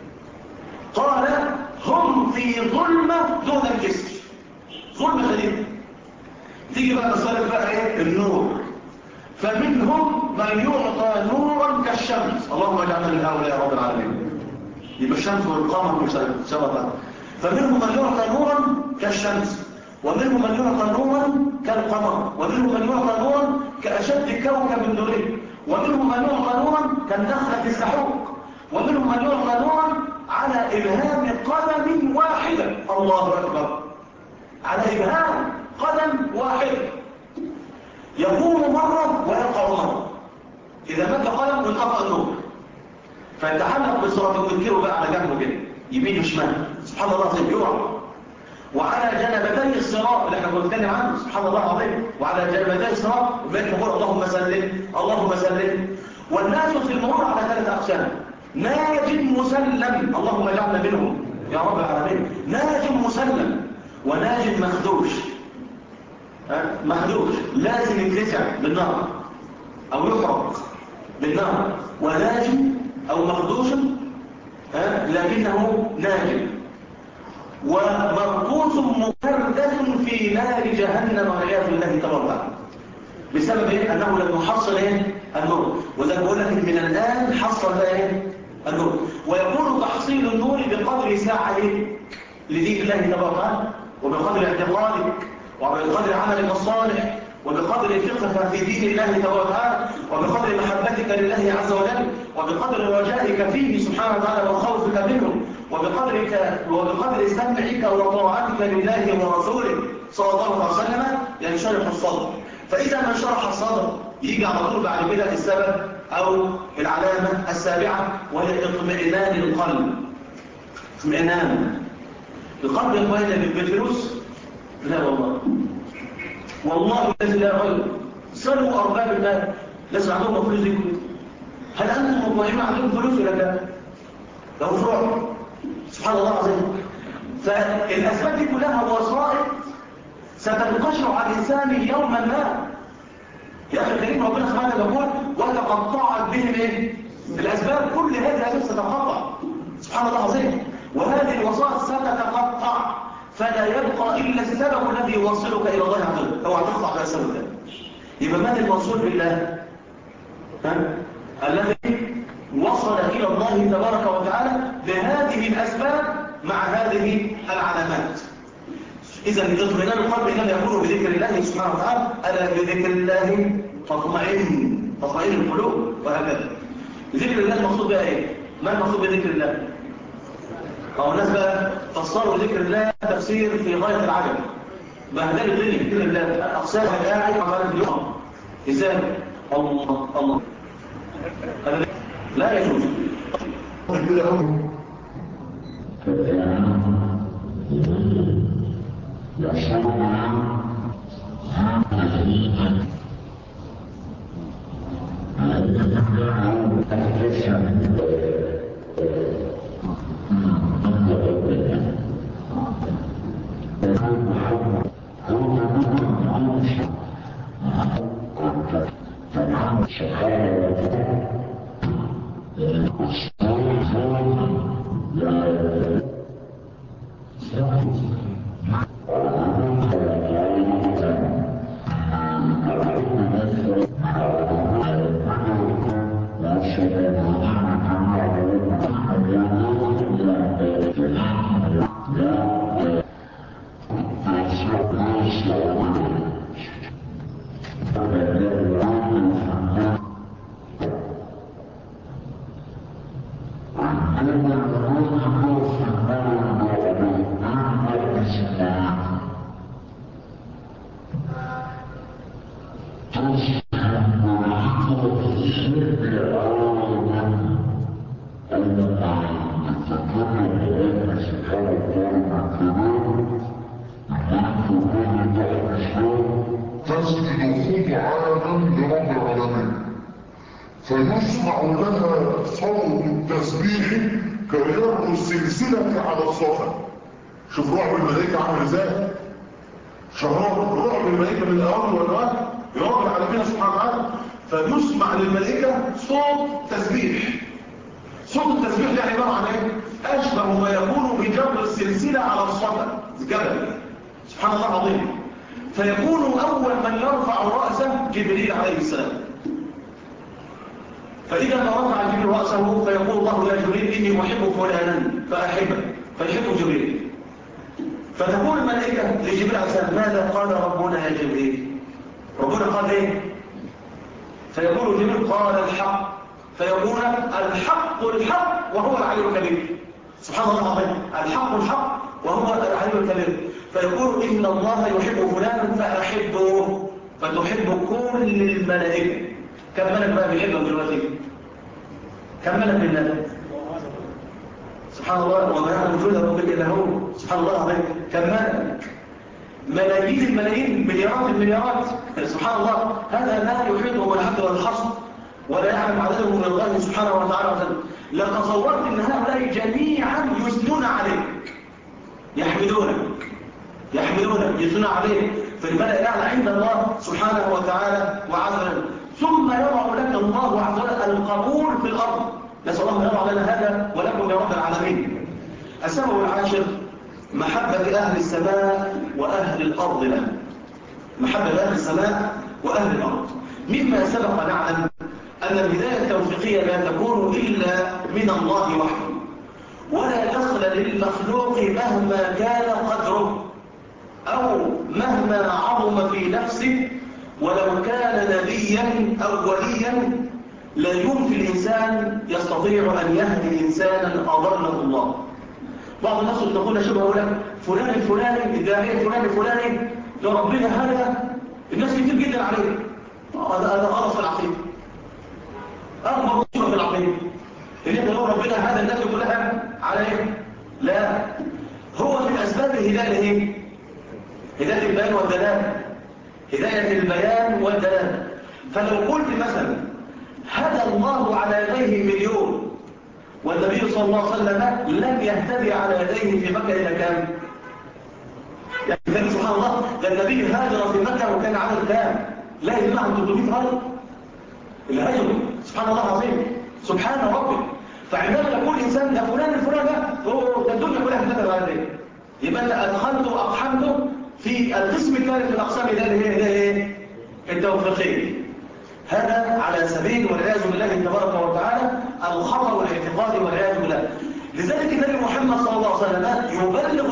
قال: هم في ظلمة دون الجسر. ظلمة شديدة. تيجي بقى تصرف بقى ايه؟ النور. فمنهم من يعطى نورا كالشمس. اللهم اجعلنا من هؤلاء يا رب العالمين. يبقى الشمس والقمر مشابهة. فمنهم من يعطى نورا كالشمس، ومنهم من يعطى نورا كالقمر، ومنهم من يعطى نورا كأشد كوكب دري، ومنهم من يعطى نورا كالنخلة السحوق، ومنهم من يعطى نورا على إبهام قدم واحدة. الله أكبر. على إبهام قدم واحدة يقوم مرة ويقع مرة. إذا مات قدم انقطع النور. فيتحلق بالصراط وتذكره بقى على جنبه كده. يمين وشمال، سبحان الله العظيم، يقع. وعلى جنبتي الصراط اللي احنا كنا بنتكلم عنه، سبحان الله العظيم، وعلى جنبتي الصراط وبيت يقول اللهم سلم اللهم سلم. والناس في المرور على 3 أقسام: ناج مسلم، اللهم اجعلنا منهم يا رب العالمين، ناج مسلم، وناج مخدوش. مخدوش لازم يتلسع بالنار او يحرق بالنار، وناج او مخدوش لكنه ناج، ومركوز مكردس في نار جهنم والعياذ بالله تبارك، بسبب انه لم يحصل النور. وذلك بقول لك من الان حصل النور. ويكون تحصيل النور بقدر ساعه لدين الله تبارك، وبقدر اعتقادك، وبقدر عملك الصالح، وبقدر فقهك في دين الله تبارك، وبقدر محبتك لله عز وجل، وبقدر رجائك فيه سبحانه وتعالى وخوفك منه، وبقدر سمعك وطاعتك لله ورسوله صلى الله عليه وسلم ينشرح الصدر. فإذا ما انشرح الصدر يجي على طول بعد كده السبب أو العلامة السابعة، وهي اطمئنان القلب. اطمئنان القلب يا اخواني بالفلوس؟ لا والله، والله الذي لا غير. سلوا أرباب المال، لازم عندهم فلوس دي كلها. هل أنتم مطمئنين عندهم فلوس ولا لا؟ لو فروع سبحان الله العظيم. فالأسباب دي كلها وسائط ستنقشع على الإنسان يوما ما. يا أخي الكريم، ربنا سبحانه يقول وتقطعت بهم الأسباب، كل هذه الأسباب ستتقطع سبحان الله العظيم، وهذه الوسائط ستتقطع، فلا يبقى إلا السبب الذي يوصلك إلى الله عز وجل. اوعى تقطع بقى السبب ده. يبقى من الموصول بالله؟ الذي وصل إلى الله تبارك وتعالى بهذه الأسباب مع هذه العلامات. إذا اطمئنان القلب إنما يكون بذكر الله سبحانه وتعالى، ألا بذكر الله تطمئن القلوب، وهكذا. ذكر الله المقصود بها إيه؟ ما المقصود بذكر الله؟ أو الناس بقى فسروا ذكر الله تفسير في غاية العجب، بهدل الدنيا. ذكر الله أقسام قاعد عمال اليوم إزاي؟ الله هذا لا يجوز. فيسمع لها صوت التسبيح كيرقص السلسلة على الصفا. شوف رعب الملائكة عامل ازاي؟ رعب الملائكة من الأرض والأرض يرد على فينا سبحانه وتعالى، فيسمع للملائكة صوت تسبيح. صوت التسبيح ده عبارة عن ايه؟ أشبه ما يكون بجر السلسلة على الصفا جبل سبحان الله العظيم. فيكون أول من يرفع رأسه جبريل عليه السلام. فإذا ما رفع جبريل رأسه فيقول الله يا جبريل إني أحب فلانا فأحبه، فيحب جبريل. فتقول الملائكة لجبريل عليه السلام ماذا قال ربنا يا جبريل؟ ربنا قال إيه؟ فيقول جبريل قال الحق، فيقول الحق وهو العلي الكبير سبحان الله العظيم. الحق وهو العلي الكبير. فيقول إن الله يحب فلانا فأحبه، فتحب كل الملائكة. كم ملك بقى بيحبهم دلوقتي؟ كم ملك بالله؟ سبحان الله، وما يعلم جند ربك إلا هو. سبحان الله عليك، كم ملك، ملايين الملايين، مليارات المليارات، سبحان الله. هذا لا يحيطه الحد والحصر ولا يعلم عددهم من الله سبحانه وتعالى وسلم. لتصورت ان هؤلاء جميعا يثنون عليك، يحمدونك يثنون عليك في الملأ الأعلى عند الله سبحانه وتعالى وعز وجل. ثم يضع لك الله عز وجل القبول في الأرض. نسأل الله أن يضع لنا هذا ولكم يا رب العالمين. السبب العاشر محبة أهل السماء وأهل الأرض له. محبة أهل السماء وأهل الأرض. مما سبق نعلم أن الهداية التوفيقية لا تكون إلا من الله وحده، ولا دخل للمخلوق مهما كان قدره أو مهما عظم في نفسه، ولو كان نبيا أو وليا لا يمكن الإنسان يستطيع أن يهدي إنسانا أضله الله. بعض الناس يقولون شبه لك فلان الفلاني الداعية فلان الفلاني لو ربنا هذا الناس كتير جدا عليه. هذا غلط في العقيدة، أكبر مصيبة في العقيدة إن أنت لو ربنا هذا الناس كلها عليه. لا، هو من أسباب الهداية إيه؟ هداية البيان والدلالة، هداية البيان والدلالة. فلو قلت مثلا هدى الله على يديه مليون والنبي صلى الله عليه وسلم لم يهتدي على يديه في مكة إلى كام؟ يعني سبحان الله، ده النبي هاجر في مكة وكان عدد كام؟ لا يجمع 300 رجل اللي هاجروا. سبحان الله العظيم، سبحان ربي. فعندما يقول إنسان ده فلان الفلان ده الدنيا كلها اهتدت على يديه، يبقى أنت أدخلته وأقحمته في القسم الثالث من الأقسام اللي هي التوفيقية. هذا على سبيل والعياذ بالله تبارك وتعالى الخطأ والاعتقاد والعياذ بالله. لذلك النبي محمد صلى الله عليه وسلم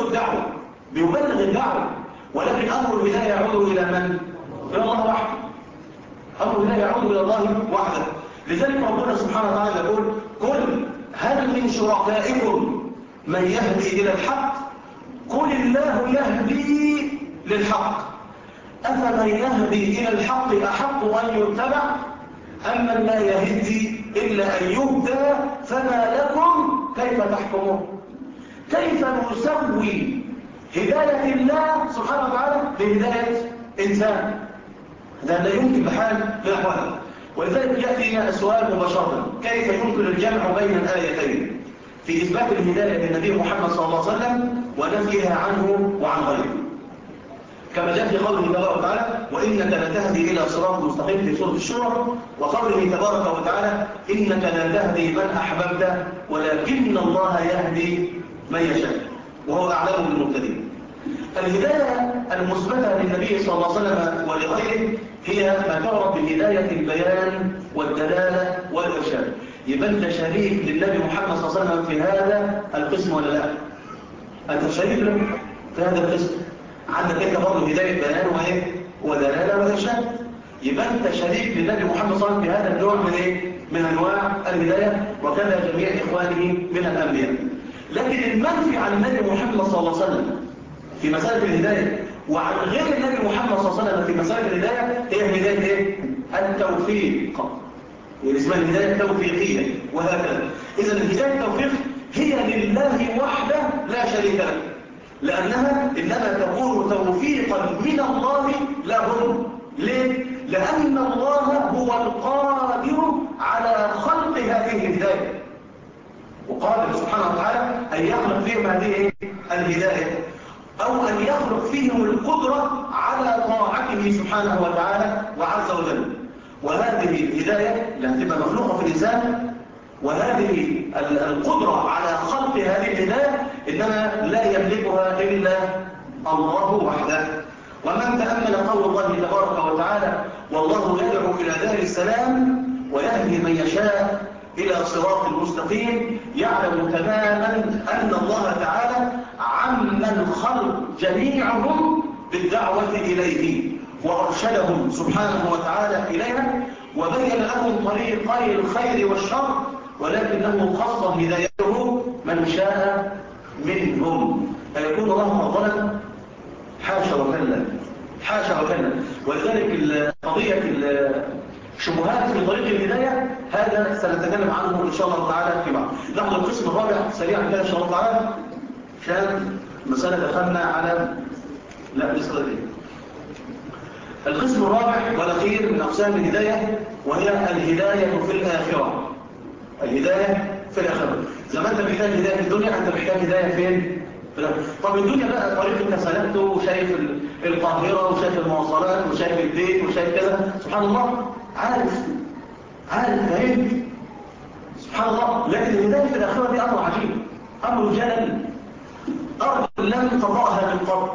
بيبلغ الدعوة، ولكن أمر الهداية يعود إلى من؟ إلى الله وحده. أمر الهداية يعود إلى الله وحده. لذلك ربنا سبحانه وتعالى يقول قل هل من شركائكم من يهدي إلى الحق؟ قل الله يهدي للحق أفمن يهدي إلى الحق أحق أن يتبع أم من لا يهدي إلا أن يهدى فما لكم كيف تحكمون؟ كيف نسوي هداية الله سبحانه وتعالى بهداية إنسان؟ هذا لا يمكن بحال من الأحوال. ولذلك يأتينا السؤال مباشرة، كيف يمكن الجمع بين الآيتين في إثبات الهداية للنبي محمد صلى الله عليه وسلم ونفيها عنه وعن غيره؟ كما جاء في قوله تبارك وتعالى وإنك لتهدي إلى صراط مستقيم في سورة الشورى، وقوله تبارك وتعالى إنك لا تهدي من أحببت ولكن الله يهدي من يشاء وهو أعلم بالمهتدين. الهداية المثبتة للنبي صلى الله عليه وسلم ولغيره هي ما تعرف بهداية البيان والدلالة والإرشاد. يبقى أنت شريك للنبي محمد صلى الله عليه وسلم في هذا القسم ولا لا؟ أنت شريك له في هذا القسم. عندك أنت برضه هداية بيان ودلالة وإرشاد. يبقى أنت شريك للنبي محمد صلى الله عليه وسلم في هذا النوع من أنواع الهداية، وكذا جميع إخوانه من الأنبياء. لكن المنفي عن النبي محمد صلى الله عليه وسلم في مسألة الهداية وعن غير النبي محمد صلى الله عليه وسلم في مسألة الهداية هي هداية التوفيق، اسمها الهداية التوفيقية. وهكذا إذا الهداية التوفيق هي لله وحده لا شريك له، لأنها إنما تكون توفيقا من الله لهم. ليه؟ لأن الله هو القادر على خلق هذه الهداية، وقادر سبحانه وتعالى أن يخلق فيهم هذه الهداية، أو أن يخلق فيهم القدرة على طاعته سبحانه وتعالى وعز وجل. وهذه الهداية التي تبقى مخلوقة في الإنسان، وهذه القدرة على خلق هذه الهداية إنما لا يملكها إلا الله وحده. ومن تأمل قول الله تبارك وتعالى والله يدعو إلى دار السلام ويهدي من يشاء إلى صراط المستقيم، يعلم تماما أن الله تعالى عم الخلق جميعهم بالدعوة إليه وأرشدهم سبحانه وتعالى إليها وبين لهم طريقي الخير والشر، ولكنه خص هدايته من شاء منهم. فيكون الله أفضل؟ حاشا وكلا، حاشا وكلا. ولذلك قضية الشبهات في طريق الهداية هذا سنتكلم عنه إن شاء الله تعالى في بعض. ناخذ القسم الرابع سريعا كده إن شاء الله تعالى، عشان مسألة دخلنا على لسه دي. القسم الرابع والأخير من أقسام الهداية، وهي الهداية في الآخرة. الهداية في الآخرة. زي ما أنت محتاج هداية في الدنيا، أنت محتاج هداية فين؟ في الآخرة. طب الدنيا بقى طريق أنت سلكته، وشايف القاهرة، وشايف المواصلات، وشايف البيت، وشايف كذا، سبحان الله، عارف فهمت، سبحان الله. لكن الهداية في الآخرة دي أمر عجيب، أمر جلل، أرض لم تطأها من قبل،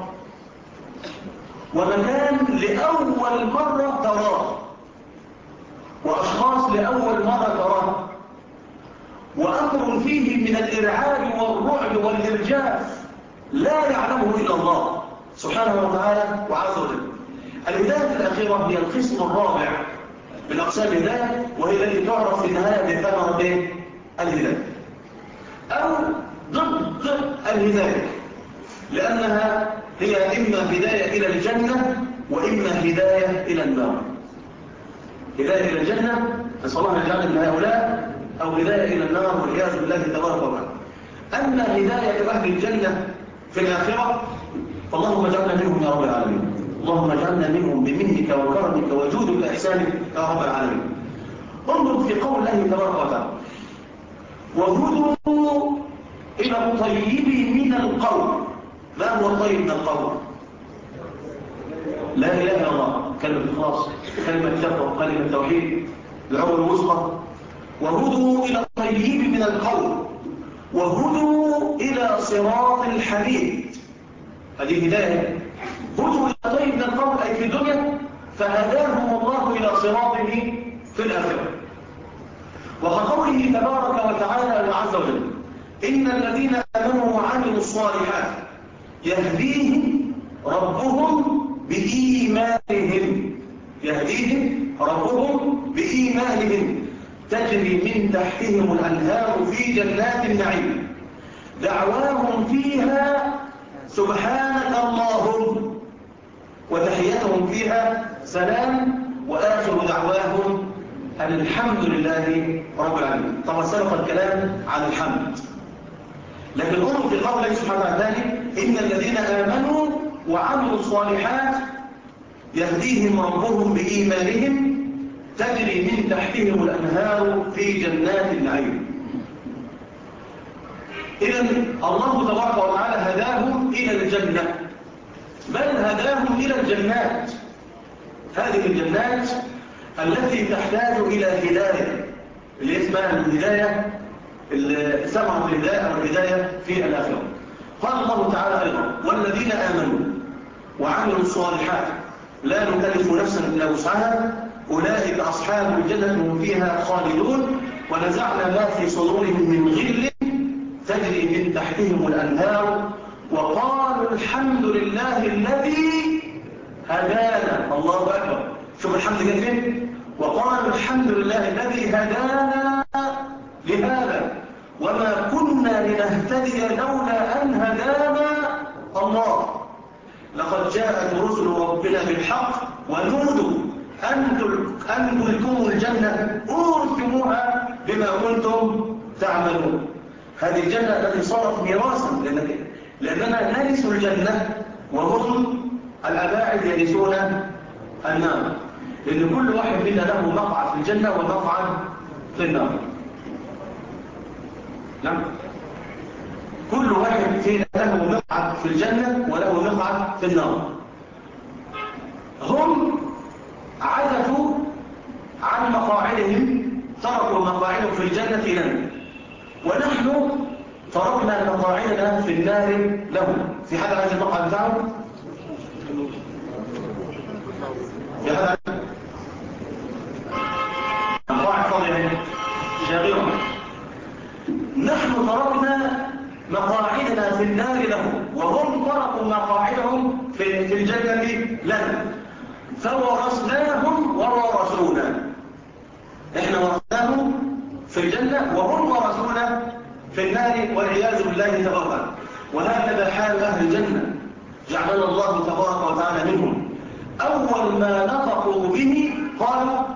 ومكان لأول مرة تراه، وأشخاص لأول مرة تراه، وأمر فيه من الإرعاب والرعب والإرجاف لا يعلمه إلا الله سبحانه وتعالى وعز وجل. الهداية في الأخيرة هي القسم الرابع من أقسام الهداية، وهي التي تعرف في النهاية بثمرة الهداية، أو ضد الهداية، لأنها هي إما هداية إلى الجنة وإما هداية إلى النار. هداية إلى الجنة نسأل الله أن يجعلنا من هؤلاء، أو هداية إلى النار والعياذ بالله تبارك وتعالى. أما هداية أهل الجنة في الآخرة فاللهم اجعلنا منهم يا رب العالمين، اللهم اجعلنا منهم بمنك وكرمك وجودك وإحسانك يا رب العالمين. انظر في قول الله تبارك وتعالى: وهدوا إلى الطيب من القول. ما هو الطيب من القول؟ لا إله إلا الله، كلمة إخلاص، كلمة تقوى، كلمة توحيد، العروة الوسطى. وهدوا إلى الطيب من القول، وهدوا إلى صراط الحميد. هذه هداية. هدوا إلى الطيب من القول أي في الدنيا، فهداهم الله إلى صراطه في الآخرة. وكقوله تبارك وتعالى وعز وجل: إن الذين آمنوا وعملوا الصالحات يهديهم ربهم بإيمانهم، يهديهم ربهم بإيمانهم تجري من تحتهم الأنهار في جنات النعيم دعواهم فيها سبحانك اللهم وتحيتهم فيها سلام وآخر دعواهم أن الحمد لله رب العالمين. طبعا سبق الكلام عن الحمد، لكن انظر في قول الله سبحانه وتعالى: إن الذين آمنوا وعملوا الصالحات يهديهم ربهم بإيمانهم تجري من تحتهم الأنهار في جنات النعيم. إذن الله تبارك وتعالى هداهم إلى الجنة، بل هداهم إلى الجنات. هذه الجنات التي تحتاج إلى هداية، اللي اسمها الهداية، ثمرة الهداية أو الهداية في الآخرة. قال الله تعالى أيضا: والذين آمنوا وعملوا الصالحات لا نكلف نفسا إلا وسعها أولئك أصحاب الجنة هم فيها خالدون ونزعنا ما في صدورهم من غل تجري من تحتهم الأنهار وقالوا الحمد لله الذي هدانا. الله أكبر، شوف الحمد لله فين؟ وقالوا الحمد لله الذي هدانا لهذا وما كنا لنهتدي لولا أن هدانا الله لقد جاءت رسل ربنا بالحق ونودوا أن تلكم الجنة أورثموها بما كنتم تعملون. هذه الجنة التي صارت ميراثا لأننا نرث الجنة وهم الأباعد يرثون النار، لأن كل واحد منا له مقعد في الجنة ومقعد في النار. نعم، كل واحد فينا له مقعد في الجنة وله مقعد في النار. هم عزفوا عن مقاعدهم، تركوا مقاعدهم في الجنة لنا، ونحن تركنا مقاعدنا في النار لهم. في حد عايز المقعد بتاعه؟ في حد عايز مقاعد فاضية شاغرة؟ نحن تركنا مقاعدنا في النار لهم، وهم تركوا مقاعدهم في الجنة لنا، فورثناهم وورثونا. احنا ورثناهم في الجنة وهم ورثونا في النار والعياذ بالله تبارك. وهكذا حال أهل الجنة جعلنا الله تبارك وتعالى منهم. أول ما نطقوا به قالوا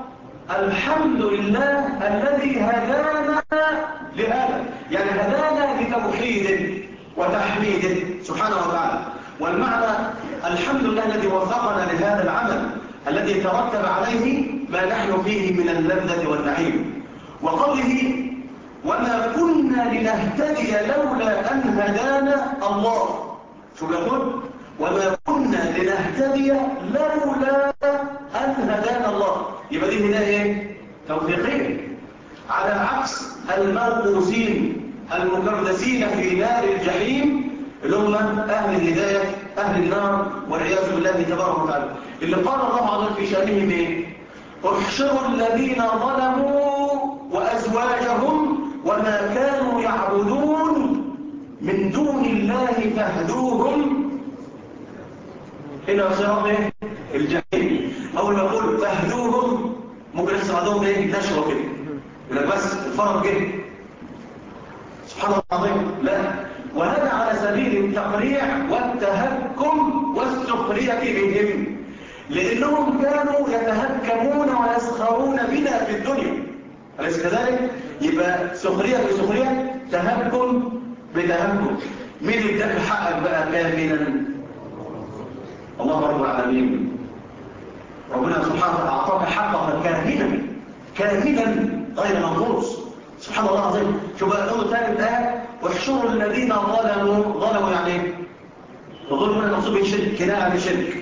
الحمد لله الذي هدانا لهذا، يعني هدانا لتوحيده وتحميده سبحانه وتعالى. والمعنى الحمد لله الذي وفقنا لهذا العمل الذي ترتب عليه ما نحن فيه من اللذة والنعيم. وقوله وما كنا لنهتدي لولا أن هدانا الله. شو يقول؟ وما كنا لنهتدي لولا أن هدانا الله. يبقى دي هداية توفيقية، على عكس المرقوسين المكردسين في نار الجحيم اللي هم أهل الهداية أهل النار والعياذ بالله تبارك وتعالى، اللي قال الله عز وجل في شأنهم إيه؟ احشروا الذين ظلموا وأزواجهم وما كانوا يعبدون من دون الله فاهدوهم إلى صراط الجحيم. أول ما يقول فاهدوهم ممكن يحصل عندهم إيه؟ نشوة كده، يقول بس الفرق جه سبحان الله العظيم. لا، وهذا على سبيل التقريع والتهكم والسخرية بهم، لأنهم كانوا يتهكمون ويسخرون بنا في الدنيا، أليس كذلك؟ يبقى سخرية بسخرية، تهكم بتهكم. مين اداك حقك بقى كاملا؟ الله رب العالمين. ربنا سبحانه وتعالى أعطاك حقك كاملا غير منقوص سبحان الله العظيم. شوف بقى الأمر الثاني الآية واحشروا الذين ظلموا يعني ايه؟ الظلم هنا مقصود بالشرك، كناية بالشرك.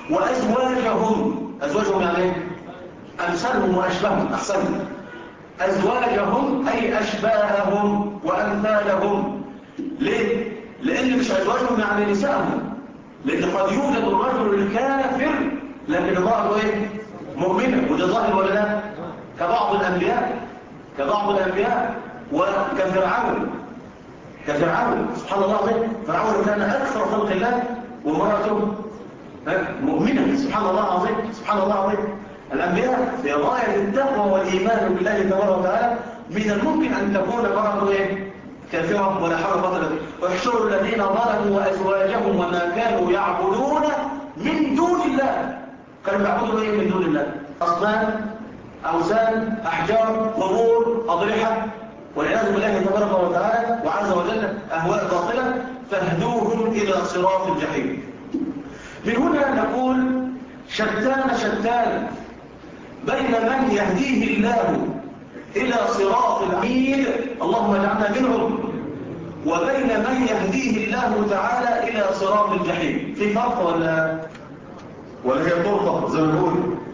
أزواجهم يعني ايه؟ أمثالهم وأشباههم. أحسن، أزواجهم أي أشباههم وأمثالهم. ليه؟ لأن مش أزواجهم يعني نسائهم، لأن قد يوجد الرجل الكافر لكن امرأته ايه؟ مؤمنة، وده ظاهر ولا لا؟ كبعض الأنبياء وكفرعون سبحان الله العظيم. فرعون كان أكثر خلق الله وامرأته مؤمنة سبحان الله العظيم. الأنبياء في غاية التقوى والإيمان بالله تبارك وتعالى، من الممكن أن تكون امرأته كافرة ولا حول ولا قوة. واحشروا الذين ظلموا وأزواجهم وما كانوا يعبدون من دون الله. كانوا يعبدون ايه من دون الله؟ أصنام، أوثان، أحجار، قبور، أضرحة، والعياذ بالله تبارك وتعالى وعز وجل أهواء باطلة، فاهدوهم إلى صراط الجحيم. من هنا نقول شتان بين من يهديه الله إلى صراط العيد، اللهم اجعلنا منهم، وبين من يهديه الله تعالى إلى صراط الجحيم. في فرق ولا هي طرقة زي ما نقول؟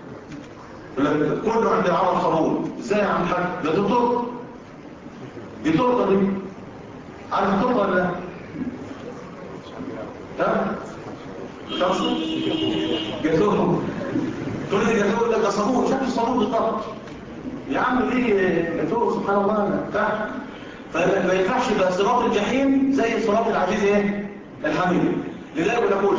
كله عند عرض خروج. ازاي يا عم الحاج؟ ده طرقة، دي طرقة دي. عارف الطرقة ولا لا؟ ها؟ شخصه؟ جاتوه. تقول لي جاتوه ده صابون، شكل الصابون بالضبط. يا عم دي جاتوه سبحان الله بتاع. فما ينفعش يبقى صراط الجحيم زي صراط العزيز ايه؟ الحميد. لذلك نقول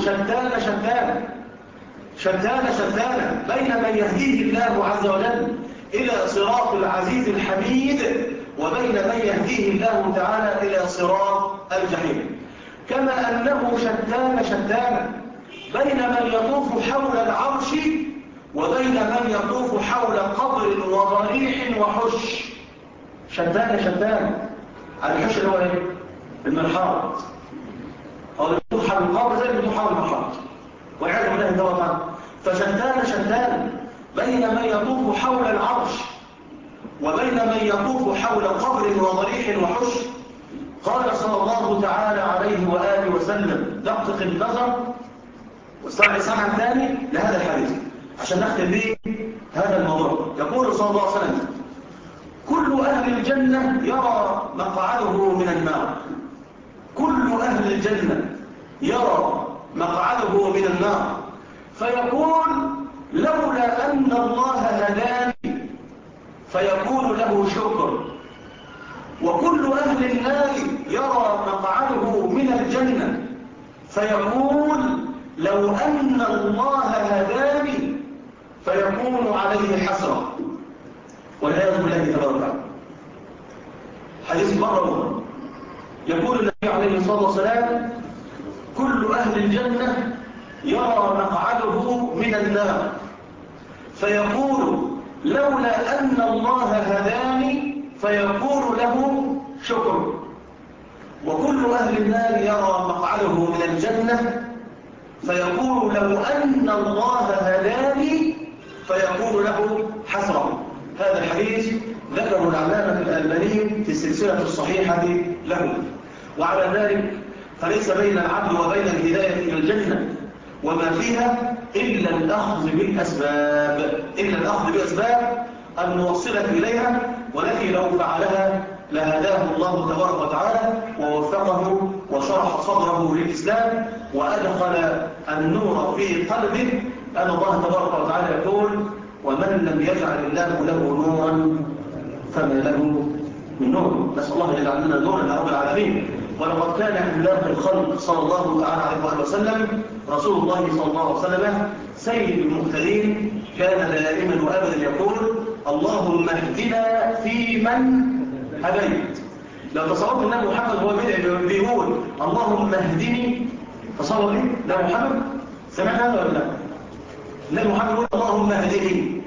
شتان بين من يهديه الله عز وجل إلى صراط العزيز الحميد وبين من يهديه الله تعالى إلى صراط الجحيم. كما أنه شتان بين من يطوف حول العرش وبين من يطوف حول قبر وضريح وحش. شتان. الحش اللي هو ايه؟ المرحاض. أو يطوف حول القبر زي يطوف حول المرحاض والعياذ بالله توبا. فشتان بين من يطوف حول العرش وبين من يطوف حول قبر وضريح وحش. قال صلى الله تعالى عليه وآله وسلم، دقق النظر واستمع سمعا ثاني لهذا الحديث عشان نختم به هذا الموضوع. يقول صلى الله عليه وسلم: كل أهل الجنة يرى مقعده من النار. كل أهل الجنة يرى مقعده من النار، فيقول: لولا أن الله هداني، فيقول له شكر. وكل أهل النار يرى مقعده من الجنة، فيقول: لو أن الله هداني، فيكون عليه حسرة والعياذ بالله تبارك وتعالى. حديث مرة يقول النبي عليه الصلاة والسلام: كل أهل الجنة يرى مقعده من النار، فيقول: لولا أن الله هداني فيكون له شكر. وكل أهل النار يرى مقعده من الجنة فيقول لو أن الله هداني فيقول له حسرة. هذا الحديث ذكره العلامة الألباني في السلسلة الصحيحة له. وعلى ذلك فليس بين العبد وبين الهداية إلى الجنة وما فيها إلا الأخذ بالأسباب أن نوصلك إليها، والتي لو فعلها لهداه الله تبارك وتعالى ووفقه وشرح صدره للإسلام وأدخل النور في قلبه. أن الله تبارك وتعالى يقول ومن لم يجعل الله له نورا فما له من نور. نسأل الله يجعل لنا نورا يا رب العالمين. ولقد كان عملاق الخلق صلى الله تعالى عليه وسلم رسول الله صلى الله عليه وسلم سيد المهتدين، كان دائما وابدا يقول اللهم اهدنا فيمن هديت. لو تصورت ان محمد هو بيقول اللهم اهدني، تصور ايه؟ ده محمد سمعنا هذا ولا لا؟ ان محمد يقول اللهم اهدني،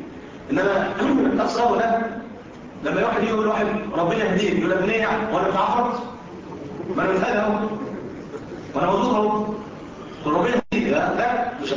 انما تصور ده لما واحد يقول واحد ربنا يهديك يقول لك ليه يعني؟ وانا اتعفرت؟ ما انا مثال اهو وانا مظلوم اهو ربنا يهديك. لا مش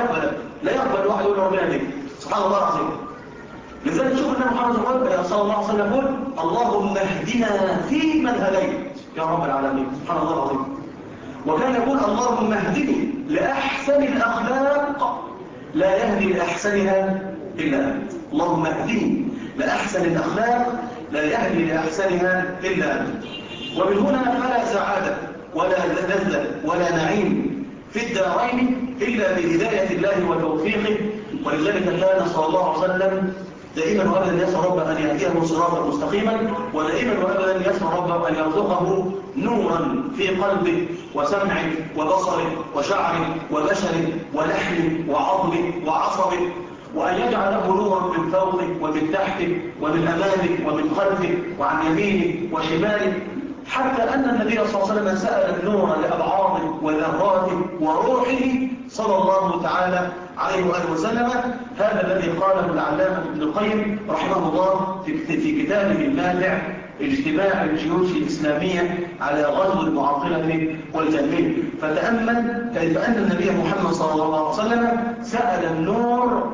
لا يقبل واحد يقول ربنا يهديك. سبحان الله العظيم. لذلك شوف النبي محمد صلى الله عليه وسلم يقول اللهم اهدنا فيمن هديت يا رب العالمين. سبحان الله العظيم. وكان يقول اللهم اهدني لاحسن الاخلاق لا يهدي لاحسنها الا انت. اللهم اهدني لاحسن الاخلاق لا يهدي لاحسنها الا انت. ومن هنا فلا سعاده ولا لذه ولا نعيم في الدارين الا بهدايه الله وتوفيقه. ولذلك كان صلى الله عليه وسلم دائما وابدا يسأل ربه ان يهديه صراطا مستقيما، ودائما وابدا يسأل ربه ان يرزقه نورا في قلبه وسمعه وبصره وشعره وبشره ولحمه وعظمه وعصبه، وان يجعل له نورا من فوقه ومن تحته ومن امامه ومن خلفه وعن يمينه وشماله، حتى ان النبي صلى الله عليه وسلم سأل النور لأبعاضه وذراته وروحه صلى الله تعالى عليه وآله وسلم. هذا الذي قاله العلامة ابن القيم رحمه الله في كتابه النافع اجتماع الجيوش الإسلامية على غزو المعطلة والجهمية. فتأمل كيف أن النبي محمد صلى الله عليه وسلم سأل النور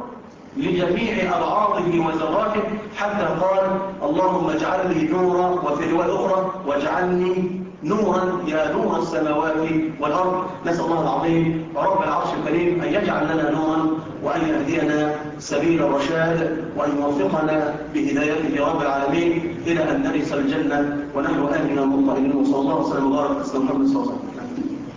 لجميع أبعاضه وذراته حتى قال اللهم اجعل لي نورا، وفي رواية أخرى واجعلني نورا يا نور السماوات والأرض. نسأل الله العظيم رب العرش الكريم أن يجعل لنا نورا وأن يهدينا سبيل الرشاد وأن يوفقنا بهدايته يا رب العالمين إلى أن نرث الجنة ونحن آمنا مطمئنين. وصلى الله وسلم وبارك على سيدنا محمد صلى الله عليه وسلم.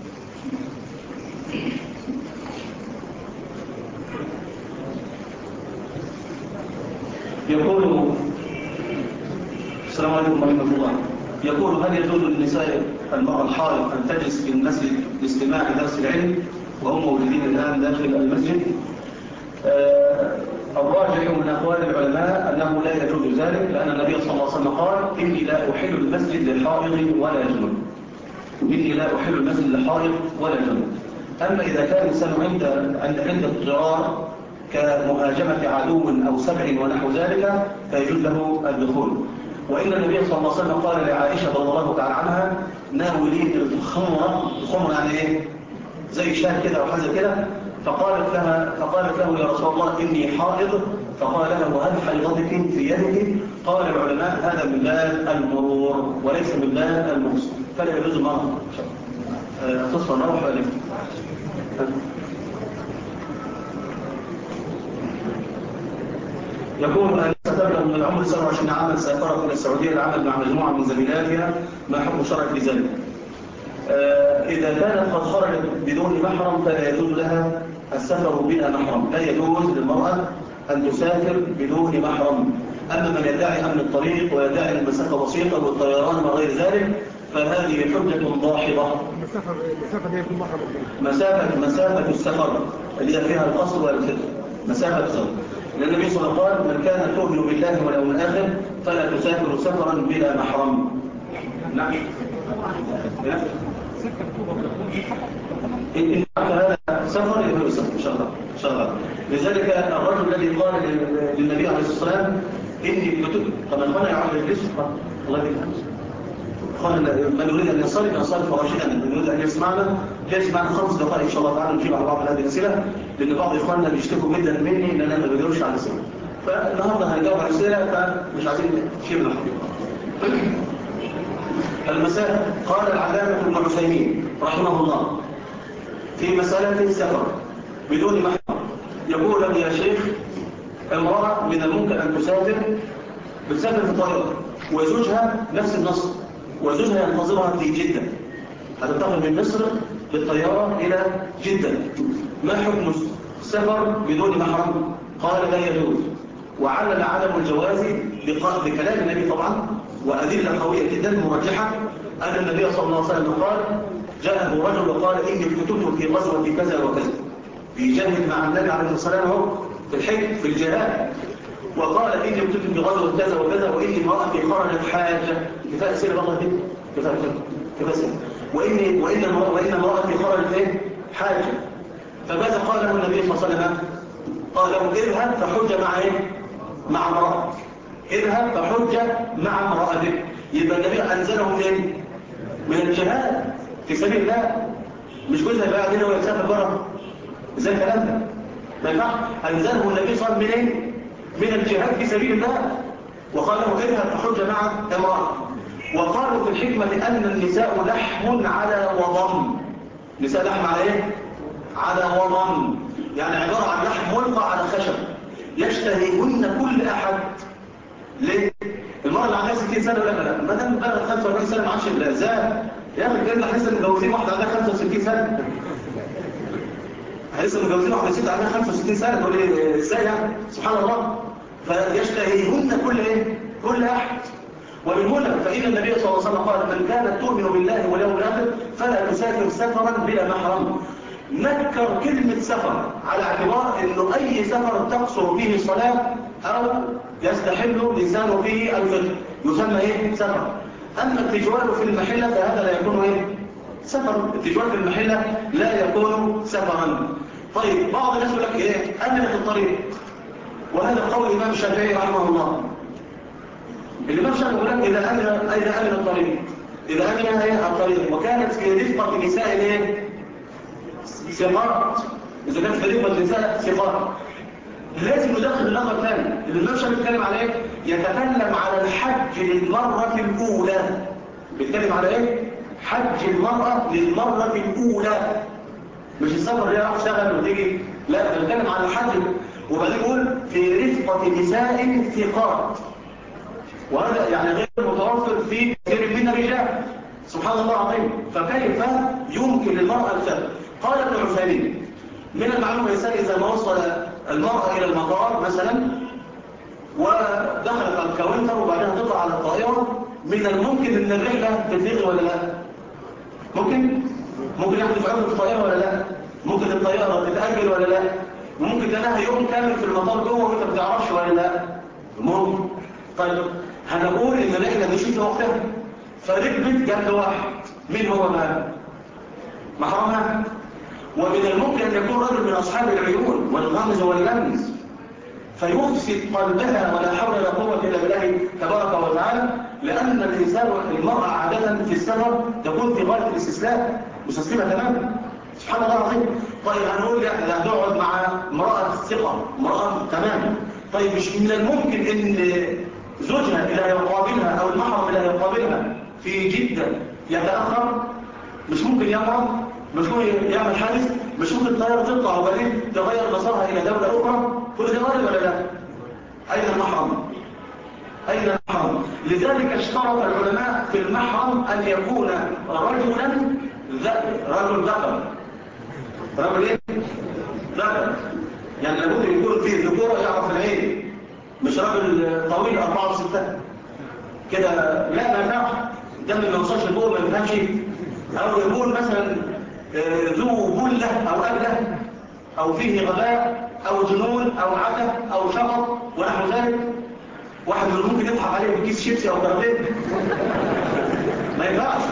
يقول السلام عليكم ورحمة الله. يقول هل يجوز للنساء المرأة الحائض أن تجلس في المسجد لاستماع درس العلم وهم موجودين الآن داخل المسجد؟ الراجح من أقوال العلماء أنه لا يجوز ذلك، لأن النبي صلى الله عليه وسلم قال إني لا أحل المسجد للحائض ولا جنوب. إني لا أحل المسجد للحائض ولا جنوب. أما إذا كان الإنسان عند اضطرار كمهاجمة عدو أو سبع ونحو ذلك فيجوز له الدخول. وإن النبي صلى الله عليه وسلم قال لعائشة رضي الله تعالى عنها ناولين الخمرة. الخمر يعني إيه؟ زي شاه كده أو حاجة كده. فقالت له يا رسول الله إني حائض. فقال له وهل حيضتك في يدك؟ قال العلماء هذا من باب المرور وليس من باب المغسل، فلا يجوز المرض. تصفى نروح ولا يقول أن ستبلغ من العمر 27 عاما سافرت إلى السعودية للعمل مع مجموعة من زميلاتها، ما حكم شرعي في ذلك؟ إذا كانت قد خرجت بدون محرم فلا يجوز لها السفر بلا محرم. لا يجوز للمرأة أن تسافر بدون محرم. أما من يدعي أمن الطريق ويدعي المسافة بسيطة والطيران وغير ذلك فهذه حجة ضاحضة. المسافة دي يكون محرم. مسافة السفر اللي هي فيها القصر والفتر، مسافة السفر. لأن النبي صلى الله عليه وسلم قال من كان تؤمن بالله واليوم الآخر فلا تسافر سفرا بلا محرم. نعم. إن هذا سفر يبقى يسافر إن شاء الله. لذلك الرجل الذي قال للنبي عليه الصلاة والسلام إني كتب طب أخوانا يعود الجلس الله يبارك أخوانا من يريد أن ينصرف راشدا من يريد أن يسمعنا يسمعنا 5 دقائق إن شاء الله تعالى نجيب على بعض هذه الأسئلة لأن بعض إخواننا بيشتكوا جدا مني إن أنا ما بجاوبش على الأسئلة فالنهارده هنجاوب على الأسئلة فمش عايزين شيء من الحقيقة. المسائل قال العلامة ابن عثيمين رحمه الله في مسألة السفر بدون محرم يقول يا شيخ امرأة من الممكن أن بتسافر في طائرة وزوجها نفس النص وزوجها ينتظرها في جدة هتنتقل من مصر بالطيارة إلى جدة ما حكم السفر بدون محرم؟ قال لا يجوز وعلل عدم الجواز بكلام النبي طبعا وأدلة قوية جدا مرجحة أن النبي صلى الله عليه وسلم قال جاءه رجل وقال إني افتتت في غزوة كذا وكذا بيجاهد مع النبي عليه الصلاة والسلام في الحج في الجهاد وقال إني افتتت في غزوة كذا وكذا وإني امرأتي خرجت حاجة كفاية سيرة بقى دي كفاية سيرة وإن امرأتي خرجت إيه؟ حاجة فماذا قال له النبي صلى الله عليه وسلم؟ قال له اذهب فحج مع إيه؟ مع امرأتك اذهب فحج مع امرأتك يبقى النبي أنزله منين؟ من الجهاد في سبيل الله مش جزء بقى عندنا ويسافر بره ازاي الكلام ده؟ ما ينفعش أنزله النبي صلى الله عليه وسلم من الجهاد في سبيل الله وقال له اذهب فحج مع امرأتك وقالوا في الحكمة أن النساء لحم على وضم نساء لحم على ايه؟ على وضم يعني عبارة عن لحم ملقى على خشب يشتهيهن كل أحد ليه؟ المرأة اللي عندها 60 سنة ولا لا؟ ما دام بلغت 45 سنة ما عادش الأذان يا أخي الكلام ده لسه متجوزين واحدة عندها 65 سنة لسه متجوزين واحدة ست عندها 65 سنة تقول لي ازاي يعني؟ سبحان الله فيشتهيهن كل ايه؟ كل أحد ومن هنا فإن النبي صلى الله عليه وسلم قال من كانت تؤمن بالله واليوم الآخر فلا تسافر سفرا بلا محرم نذكر كلمة سفر على اعتبار انه اي سفر تقصر فيه الصلاة او يستحل لسانه فيه الفطر يسمى ايه؟ سفر. اما التجوال في المحلة فهذا لا يكون ايه؟ سفر. التجوال في المحلة لا يكون سفرا. طيب بعض الناس يقول لك ايه؟ امنة الطريق وهذا قول الامام الشافعي رحمه الله. الامام الشافعي يقول لك اذا امن الطريق اذا امن ايه الطريق وكانت في رفقة نساء الايه؟ ثقات إذا كانت فريقة النساء ثقات لازم ندخل الأمر الثاني اللي النبي بيتكلم على إيه؟ يتكلم على الحج للمرة الأولى بيتكلم على إيه؟ حج المرأة للمرة الأولى مش السفر اللي راح اشتغل وتيجي لا بيتكلم على الحج وبعدين يقول في رفقة نساء ثقات وهذا يعني غير متوفر في كثير من الرجال سبحان الله العظيم فكيف يمكن للمرأة السفر؟ قال ابن عثيمين من المعلوم الإنسان إذا ما وصل المرأة إلى المطار مثلا ودخلت على الكاونتر وبعدها تطلع على الطائرة من الممكن أن الرحلة تتلغي ولا لا؟ ممكن يحدث عمل في الطائرة ولا لا؟ ممكن الطائرة تتأجل ولا لا؟ وممكن لها يوم كامل في المطار جوه وانت ما بتعرفش ولا لا؟ ممكن. طيب هنقول إن الرحلة مشيت في وقتها فركبت جنب واحد مين هو بقى؟ محرمها ومن الممكن أن يكون رجل من أصحاب العيون والغمز واللمز فيفسد قلبها ولا حول ولا قوة إلا بالله تبارك وتعالى لأن الإنسان والمرأة عادة في السفر تكون في غاية الاستسلام مستسلمة تماما سبحان الله العظيم. طيب هنقول لا هتقعد مع امرأة ثقة امرأة تماما طيب مش من الممكن أن زوجها اللي هيقابلها أو المحرم اللي هيقابلها في جدة يتأخر مش ممكن يمرض مش ممكن يعمل حادث مش ممكن الطيارة تطلع وبعدين تغير مسارها إلى دولة أخرى كل ده وارد ولا لا؟ أين المحرم؟ لذلك اشترط العلماء في المحرم أن يكون رجلا رجل ذكر رجل ايه؟ ذكر يعني لابد يكون فيه ذكورة يعرف العين مش راجل طويل 4 و6 كده لا ما ينفعش دم ما يوصلش لفوق ما يفهمش أو يكون مثلا ذو بلة أو أبلة أو فيه غباء أو جنون أو عته أو شقط ونحو ذلك واحد من ممكن يضحك عليه بكيس شيبسي أو كرافين ما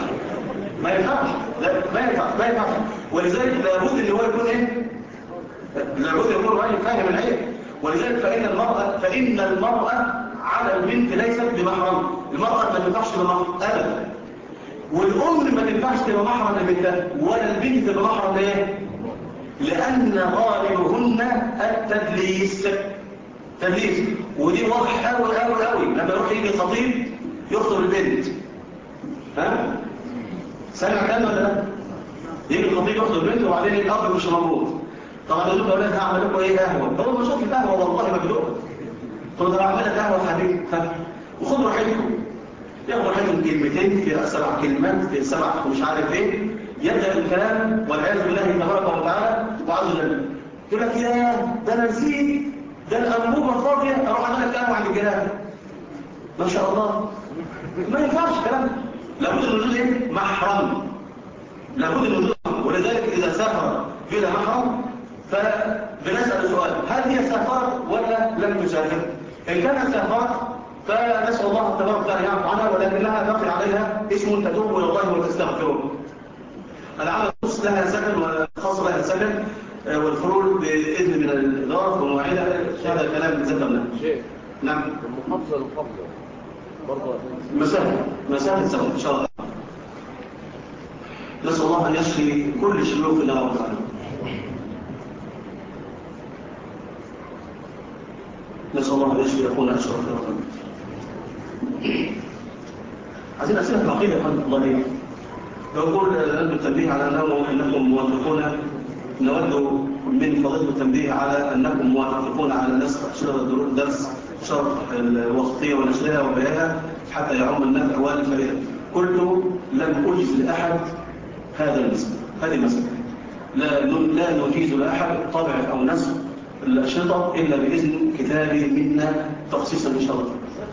ينفعش ولذلك لابد ان هو يكون ايه لابد يكون راجل فاهم العيب. ولذلك فإن المرأة على البنت ليست بمحرم. المرأة ما تنفعش بمحرم أبدا، والأم ما تنفعش بمحرم لبنتها، ولا البنت بمحرم ليه؟ لأن غالبهن التدليس. تدليس، ودي واضح قوي قوي قوي لما يروح يجي خطيب يخطب البنت. ها؟ سامع كلام ولا لا؟ يجي الخطيب يخطب البنت وبعدين الأب مش موجود. طبعا يقول له أولاد هعمل لكم إيه قهوة؟ هو مش شايف قهوة والله مبدوء. قلت له هعمل لك قهوة يا حبيبي، وخد راحتكم. ياخد راحتهم كلمتين في 7 كلمات في 7 مش عارف ايه، يبدأ الكلام والعياذ بالله تبارك وتعالى وعز وجل. يقول لك يا ده انا نسيت، ده الانبوبه فاضيه، اروح اعمل لك قهوه عند الجيران. ما شاء الله، ما ينفعش الكلام. لابد من وجود ايه؟ محرم. لابد من وجود محرم. ولذلك اذا سافر بلا محرم فبنسال سؤال: هل هي سافرت ولا لم تسافر؟ ان كانت سافرت فنسال الله تبارك وتعالى يعفو عنها، ولكنها بقي عليها اسم تتوب الى الله وتستغفره. العمل خاص لها سكن وخاص لها سكن، والخروج باذن من الاداره ومواعيدها. هذا كلام ذكرناه. نعم. المحافظه برضه مسافه سفر ان شاء الله. نسال الله ان يشفي كل شيوخنا ومعنا. نسال الله ان يشفي اخونا اشرف الرحمن. عايزين اسئله في العقيده الحمد لله. يقول التنبيه على انكم موافقون، نود من فضيلة التنبيه على انكم موافقون على نسخ درس شرح الوسطيه ونشرها وبيانها حتى يعم النفع والفائده. قلت لم اجز لاحد هذا المسألة. هذه مسألة لا نجيز لاحد طبع او نسخ الاشرطه الا باذن كتابي منا تخصيصا ان شاء الله.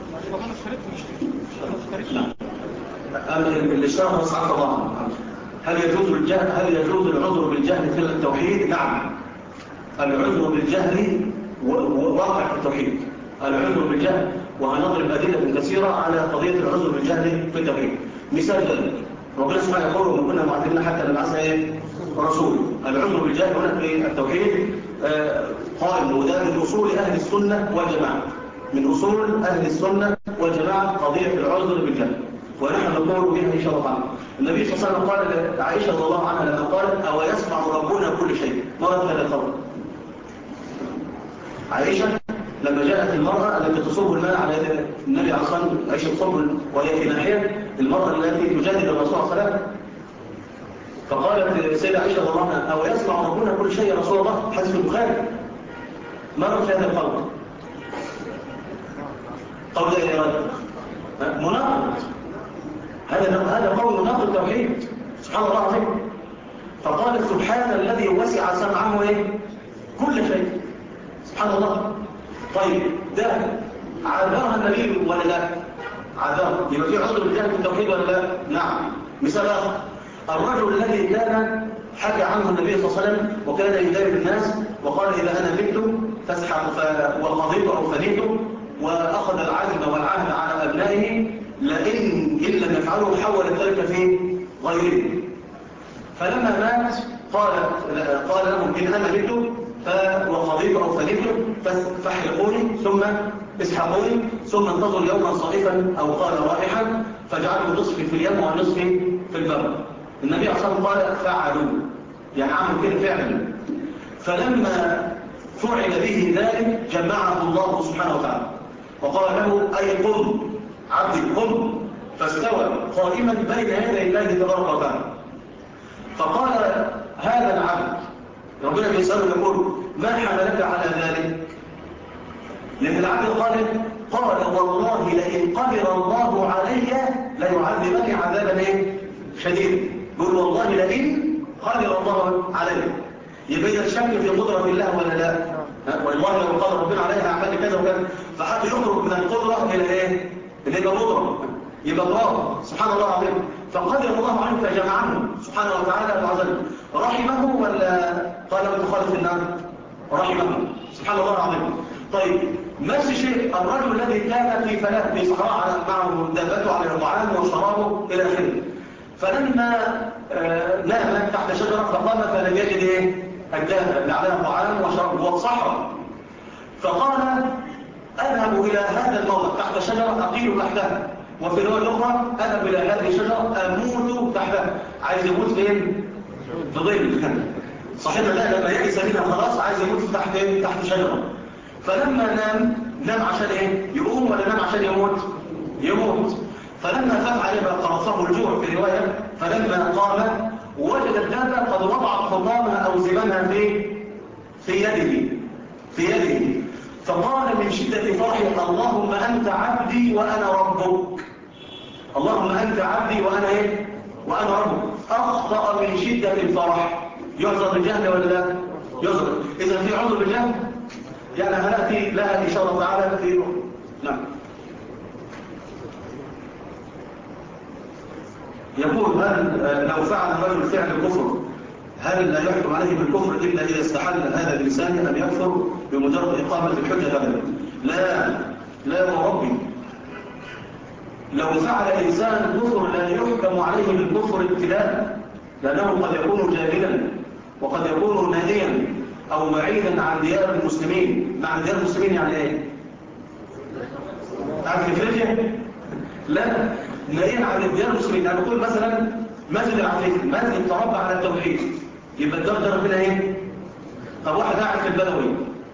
الاشتراك وسعة الله. هل يجوز العذر بالجهل في التوحيد؟ نعم. العذر بالجهل واقع في التوحيد. العذر بالجهل، وهنضرب أدلة كثيرة على قضية العذر بالجهل في التوحيد. مثال ذلك ربنا سبحانه يقول: وما كنا معذبين حتى نبعث رسول. العذر بالجهل هنا في التوحيد قائم، وده من أصول أهل السنة والجماعة. من أصول أهل السنة والجماعة قضية العذر بالجهل، ونحن نقول بها إن شاء الله تعالى. النبي صلى الله عليه وسلم قال لعائشة رضي الله عنها لما قالت: أو يسمع ربنا كل شيء؟ مرت هذا الخبر. عائشة لما جاءت المرأة التي تصب الماء على يد النبي عليه الصلاة والسلام، عائشة تصب وهي في ناحية المرأة التي تجادل الرسول صلى الله عليه وسلم، فقالت السيدة عائشة رضي الله عنها: أو يسمع ربنا كل شيء يا رسول الله؟ حديث البخاري. مرت هذا القول. قول إيه رجل؟ مناقض. هذا قول مناقض التوحيد. سبحان الله العظيم. فقال: سبحان الذي وسع سمعه كل شيء. سبحان الله. طيب ده عذرها النبي ولا لا؟ عذرها. يبقى في عذر بالجهل في التوحيد ولا لا؟ نعم. مثال آخر: الرجل الذي كان حكى عنه النبي صلى الله عليه وسلم وكان يداوي الناس وقال: إذا أنا مت فاسحق وقضيت أو فنيت، وأخذ العزم والعهد على أبنائه لئن لم يفعلوا حول ذلك في غيره. فلما مات قال لهم: إن أنا مت وقضيت أو فنيت فاحرقوني ثم اسحقوني ثم انتظروا يوما صائفا أو قال رائحا فاجعلوا نصفي في اليم ونصفي في البر. النبي عليه الصلاة والسلام قال: فعلوا، يعني عملوا كده فعلا. فلما فعل به ذلك جمعه الله سبحانه وتعالى وقال له: أي قم عبدي قم، فاستوى قائما بين يدي الله تبارك وتعالى. فقال هذا العبد، ربنا بيسأله يقول: ما حملك على ذلك؟ لأن العبد قال: والله لئن قدر الله علي ليعذبني عذابا شديدا. يقول: والله لئن قدر الله علي. يبقى إذا الشك في قدرة الله ولا لا؟ والله لو قدر ربنا عليها أعمال كذا وكذا، فحتى يخرج من القدرة إلى إيه؟ إلى القدرة، يبقى الله سبحان الله العظيم. فقدر الله عنه فجمعه سبحانه وتعالى وعزله. رحمه ولا قال من تخالف النار؟ رحمه سبحان الله العظيم. طيب نفس الشيء الرجل الذي كان في فلاة في صحراء معه دابته على الطعام وشرابه إلى آخره، فلما نام تحت شجرة فقام فلم يجد الحجاج اللي عليها طعام وشراب والصحراء، فقال أذهب إلى هذا الموضع تحت شجرة أقيل تحتها، وفي الرواية الأخرى أذهب إلى هذه الشجرة أموت تحتها. عايز يموت فين؟ في ظل. صاحبنا ده لما يئس منها خلاص عايز يموت تحت شجرة. فلما نام عشان ايه؟ يقوم ولا نام عشان يموت. فلما فات عليه قرصه الجوع في رواية، فلما قام وجد الدابة قد وضعت حطامها أو زمامها في يده. فقال من شدة فرحه: اللهم أنت عبدي وأنا ربك. اللهم أنت عبدي وأنا ربك. أخطأ من شدة الفرح. يعذر بالجهل ولا لا؟ يعذر. إذا في عذر بالجهل يعني هنأتي لها إن شاء الله تعالى في نعم. يقول: هل لو فعل الرجل فعل الكفر هل لا يحكم عليه بالكفر إلا إذا استحل هذا الإنسان أن يكفر بمجرد إقامة الحجة أبدا؟ لا وربي، لو فعل إنسان كفر لا يحكم عليه بالكفر ابتداء، لأنه قد يكون جاهلا وقد يكون نائيا أو بعيدا عن ديار المسلمين. مع ديار المسلمين يعني إيه؟ عن إفريقيا؟ لا، نائيا عن ديار المسلمين. يعني نقول مثلا مسجد العفريت، مسجد تربى على التوحيد، يبقى الدرجة ربنا إيه؟ طب واحد قاعد في البدوي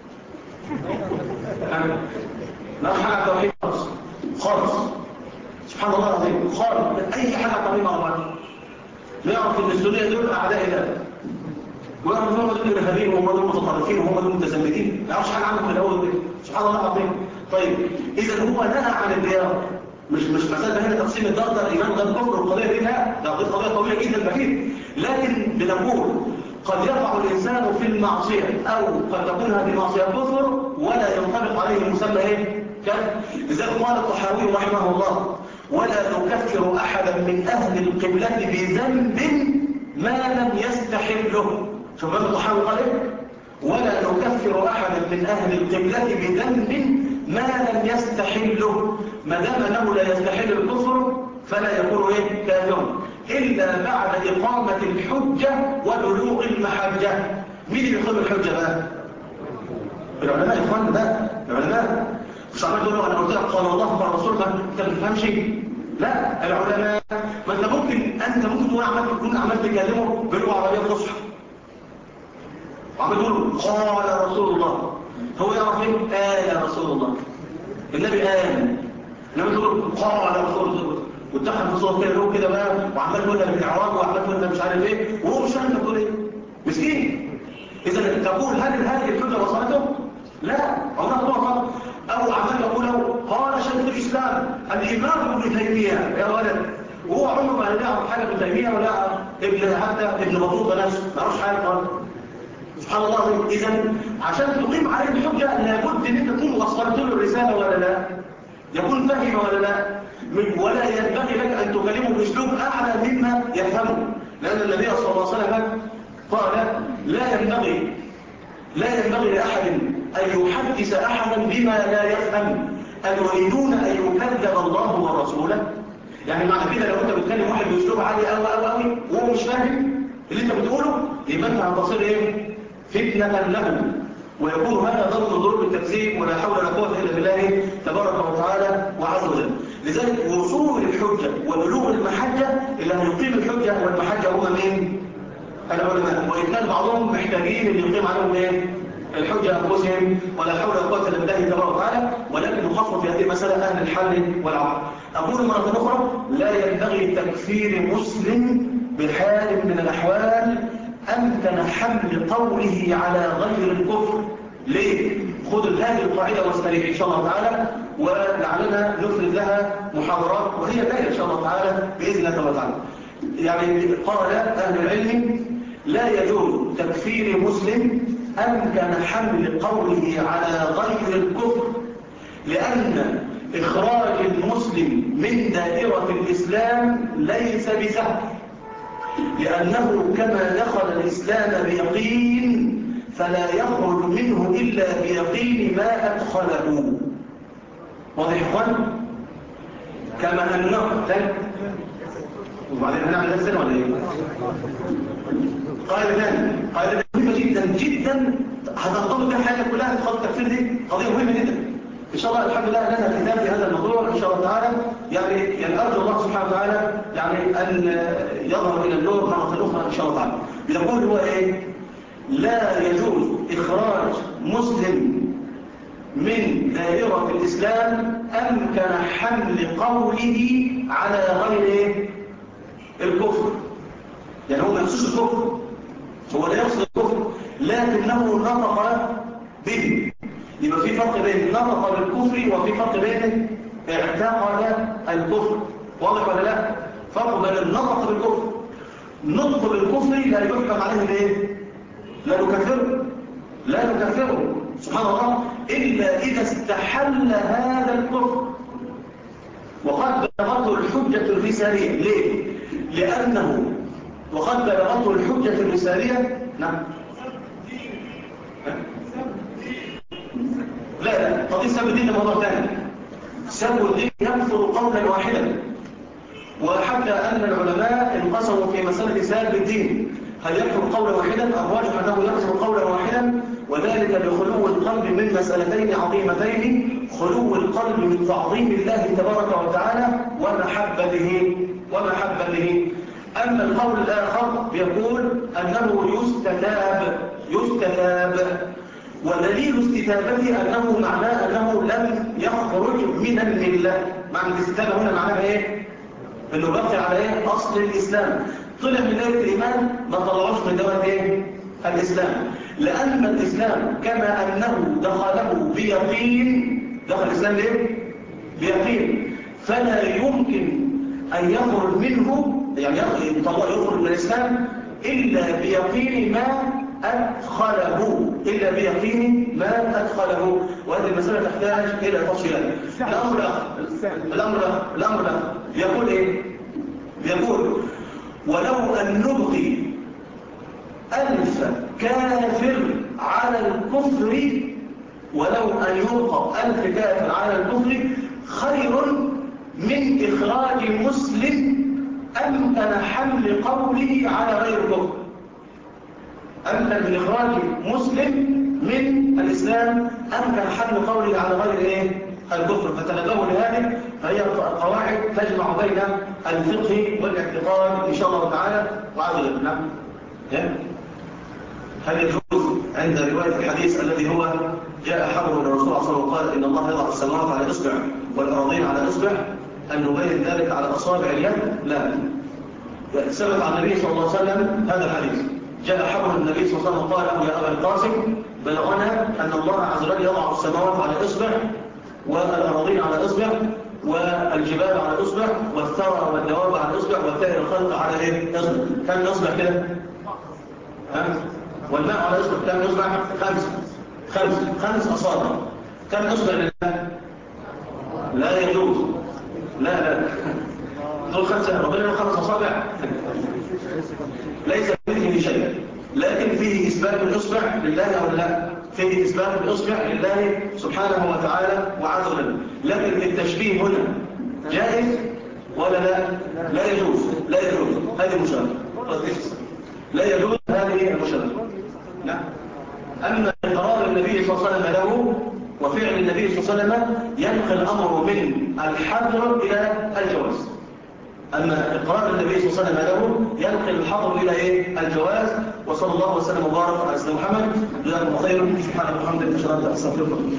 لا حاجة على التوحيد خالص، سبحان الله العظيم، خالص أي حاجة طريقة أربعة، يعرف إن السورية دول أعداء الله، ويعرف إن هم دول إرهابيين وهم دول متطرفين وهم دول متزمتين، ما يعرفش حاجة عنهم في الأول كده، سبحان الله العظيم. طيب إذا هو نهى عن الديار، مش مسألة هنا تقسيم الدار ده إيمان ده الكفر والقضية دي، لا ده قضية طويلة جدا بعيد، لكن بنقول قد يقع الإنسان في المعصية أو قد تكون هذه المعصية كفر ولا ينطبق عليه المسمى إيه؟ كفر. لذلك قال الطحاوي رحمه الله: ولا نكفر أحدا من أهل القبلة بذنب ما لم يستحله. شوف الطحاوي قال إيه؟ ولا نكفر أحدا من أهل القبلة بذنب ما لم يستحله، ما دام أنه لا يستحل الكفر فلا يكون إيه؟ كافر، إلا بعد إقامة الحجة وبلوغ المحجة. مين اللي يقيم الحجة بقى؟ العلماء يا إخوان، بقى العلماء. مش عمال تقول له أنا قلت لك قال الله قال رسول الله أنت ما بتفهمش؟ لا، العلماء. ما أنت ممكن تكون عمال تكلمه بلغة عربية فصحى وعمال تقول له قال رسول الله، هو يعرف ايه؟ قال رسول الله، النبي قال، لما تقول قال رسول الله وتدخل في صوت كده له كده بقى وعمال تقول لك بالاعراب وعمال تقول لك مش عارف ايه وهو مش فاهم تقول ايه، مسكين. اذا تقول هل هذه الحجه وصلته؟ لا، عمرها ما وصلت. او عمال يقول له قال شيخ الاسلام الامام ابن تيميه يا ولد، وهو عمره ما يعرف حاجه ابن تيميه ولا حتى ابن بطوطه نفسه ما يعرفش حاجه خالص. سبحان الله. إذا عشان تقيم عليه الحجة لابد ان انت تكون وصلت له الرسالة ولا لا، يكون فهم ولا لا، ولا ينبغي لك ان تكلمه باسلوب اعلى مما يفهمه، لان النبي صلى الله عليه وسلم قال لا ينبغي لاحد ان يحدث احدا بما لا يفهم، أتريدون ان يكذب الله ورسوله؟ يعني معنى كده لو انت بتكلم واحد باسلوب عالي قوي وهو مش فاهم اللي انت بتقوله، يبقى انت هتصير ايه؟ فتنة له، ويكون هذا ضمن ضروب التكذيب، ولا حول ولا قوة إلا بالله تبارك وتعالى وعز وجل. لذلك وصول الحجة وبلوغ المحجة، اللي هيقيم الحجة والمحجة هما مين؟ العلماء، وإن كان بعضهم محتاجين اللي يقيم عليهم ايه؟ الحجة أنفسهم، ولا حول ولا قوة إلا بالله تبارك وتعالى، ولكن نخصص في هذه المسألة أهل الحل والعقل. أقول مرة أخرى: لا ينبغي تكفير مسلم بحال من الأحوال أمكن حمل قوله على غير الكفر. ليه؟ خذ هذه القاعدة واستريح إن شاء الله تعالى، ولعلنا نفرد لها محاضرات وهي جاية إن شاء الله تعالى بإذن الله تعالى. يعني قال أهل العلم: لا يجوز تكفير مسلم أمكن حمل قوله على غير الكفر، لأن إخراج المسلم من دائرة الإسلام ليس بسهل، لأنه كما دخل الإسلام بيقين فلا يخرج منه إلا بيقين ما أدخله. واضح إخوان؟ كما أنه وبعدين هنعمل السنة ولا إيه؟ قائد ثاني مهمة جدا مهم جدا. ان شاء الله الحمد لله لنا كتاب في هذا الموضوع ان شاء الله تعالى، يعني ارجو الله سبحانه وتعالى ان يظهر الى النور مره اخرى ان شاء الله تعالى. بيقول هو ايه؟ لا يجوز اخراج مسلم من دائرة الإسلام أمكن حمل قوله على غير الكفر. يعني هو ما يقصدش الكفر، هو لا يقصد الكفر لكنه نطق به. يبقى في فرق بين نطق بالكفر وفي فرق بين اعتقد الكفر. واضح ولا لا؟ فرق بين النطق بالكفر. نطق بالكفر لا يحكم عليه بايه؟ لا نكفره سبحان الله إلا إذا استحل هذا الكفر وقد بلغته الحجة الرسالية. ليه؟ لأنه وقد بلغته الحجة الرسالية. نعم. لا قضية سب الدين ده موضوع ثاني. سب الدين يكفر قولا واحدا، وحتى أن العلماء انقسموا في مسألة سب الدين، هل يكفر قولا واحدا؟ الراجح أنه يكفر قولا واحدا، وذلك بخلو القلب من مسألتين عظيمتين: خلو القلب من تعظيم الله تبارك وتعالى ومحبته. أما القول الآخر يقول أنه يستتاب، ودليل استتابته أنه معناه أنه لم يخرج من الملة. معنى الاستتابة هنا معناها إيه؟ أنه بقي على إيه؟ أصل الإسلام، طلع من دائرة الإيمان، ما طلعوش من دائرة إيه؟ الإسلام. لأن الإسلام كما أنه دخله بيقين، دخل الإسلام ليه؟ بيقين، فلا يمكن أن يخرج منه، يعني يخرج من الإسلام إلا بيقين ما أدخله، وهذه المسألة تحتاج إلى تفصيلات. الأمر الآخر يقول إيه؟ يقول ولو أن نبقي 1000 كافر على الكفر، ولو أن يبقى 1000 كافر على الكفر خير من إخراج مسلم أمكن حمل قوله على غير الكفر. أمكن من إخراج مسلم من الإسلام أمكن حمل قوله على غير إيه؟ الكفر. فتنبهوا لهذه، فهي قواعد تجمع بين الفقه والاعتقاد إن شاء الله تعالى وعدل. نعم. هل يجوز عند رواية الحديث الذي هو جاء حبر من الرسول صلى الله عليه وسلم وقال إن الله يضع السماوات على إصبع والأراضين على إصبع أن نبين ذلك على أصابع اليد؟ لا. ثبت عن النبي صلى الله عليه وسلم هذا الحديث. جاء حبر النبي صلى الله عليه وسلم وقال يا أبا القاسم بلغنا أن الله عز وجل يضع السماوات على إصبع والأراضين على إصبع والجبال على إصبع والثرى والدواب على إصبع وسائر الخلق على إيه؟ إصبع. كم إصبع كده؟ والماء على إصبع كم إصبع؟ 5 أصابع. كم إصبع لله؟ لا يجوز. لا دول 5، ربنا له 5 أصابع. ليس فيه شيء، لكن فيه إثبات الإصبع لله أو لا؟ فيه إثبات الإصبع لله سبحانه وتعالى وعز وجل. لكن التشبيه هنا جائز ولا لا؟ لا يجوز. هذه المشابهة. لا يجوز هذه المشابهة. نعم. أما إقرار النبي صلى الله عليه وسلم له وفعل النبي صلى الله عليه وسلم ينقل الأمر من الحظر إلى الجواز. أما إقرار النبي صلى الله عليه وسلم له ينقل الحظر إلى إيه؟ الجواز. وصلى الله وسلم وبارك على سيدنا محمد. جزاكم الله خيرا. سبحانك وبحمدك أشهد أن لا إله إلا أنت أستغفرك.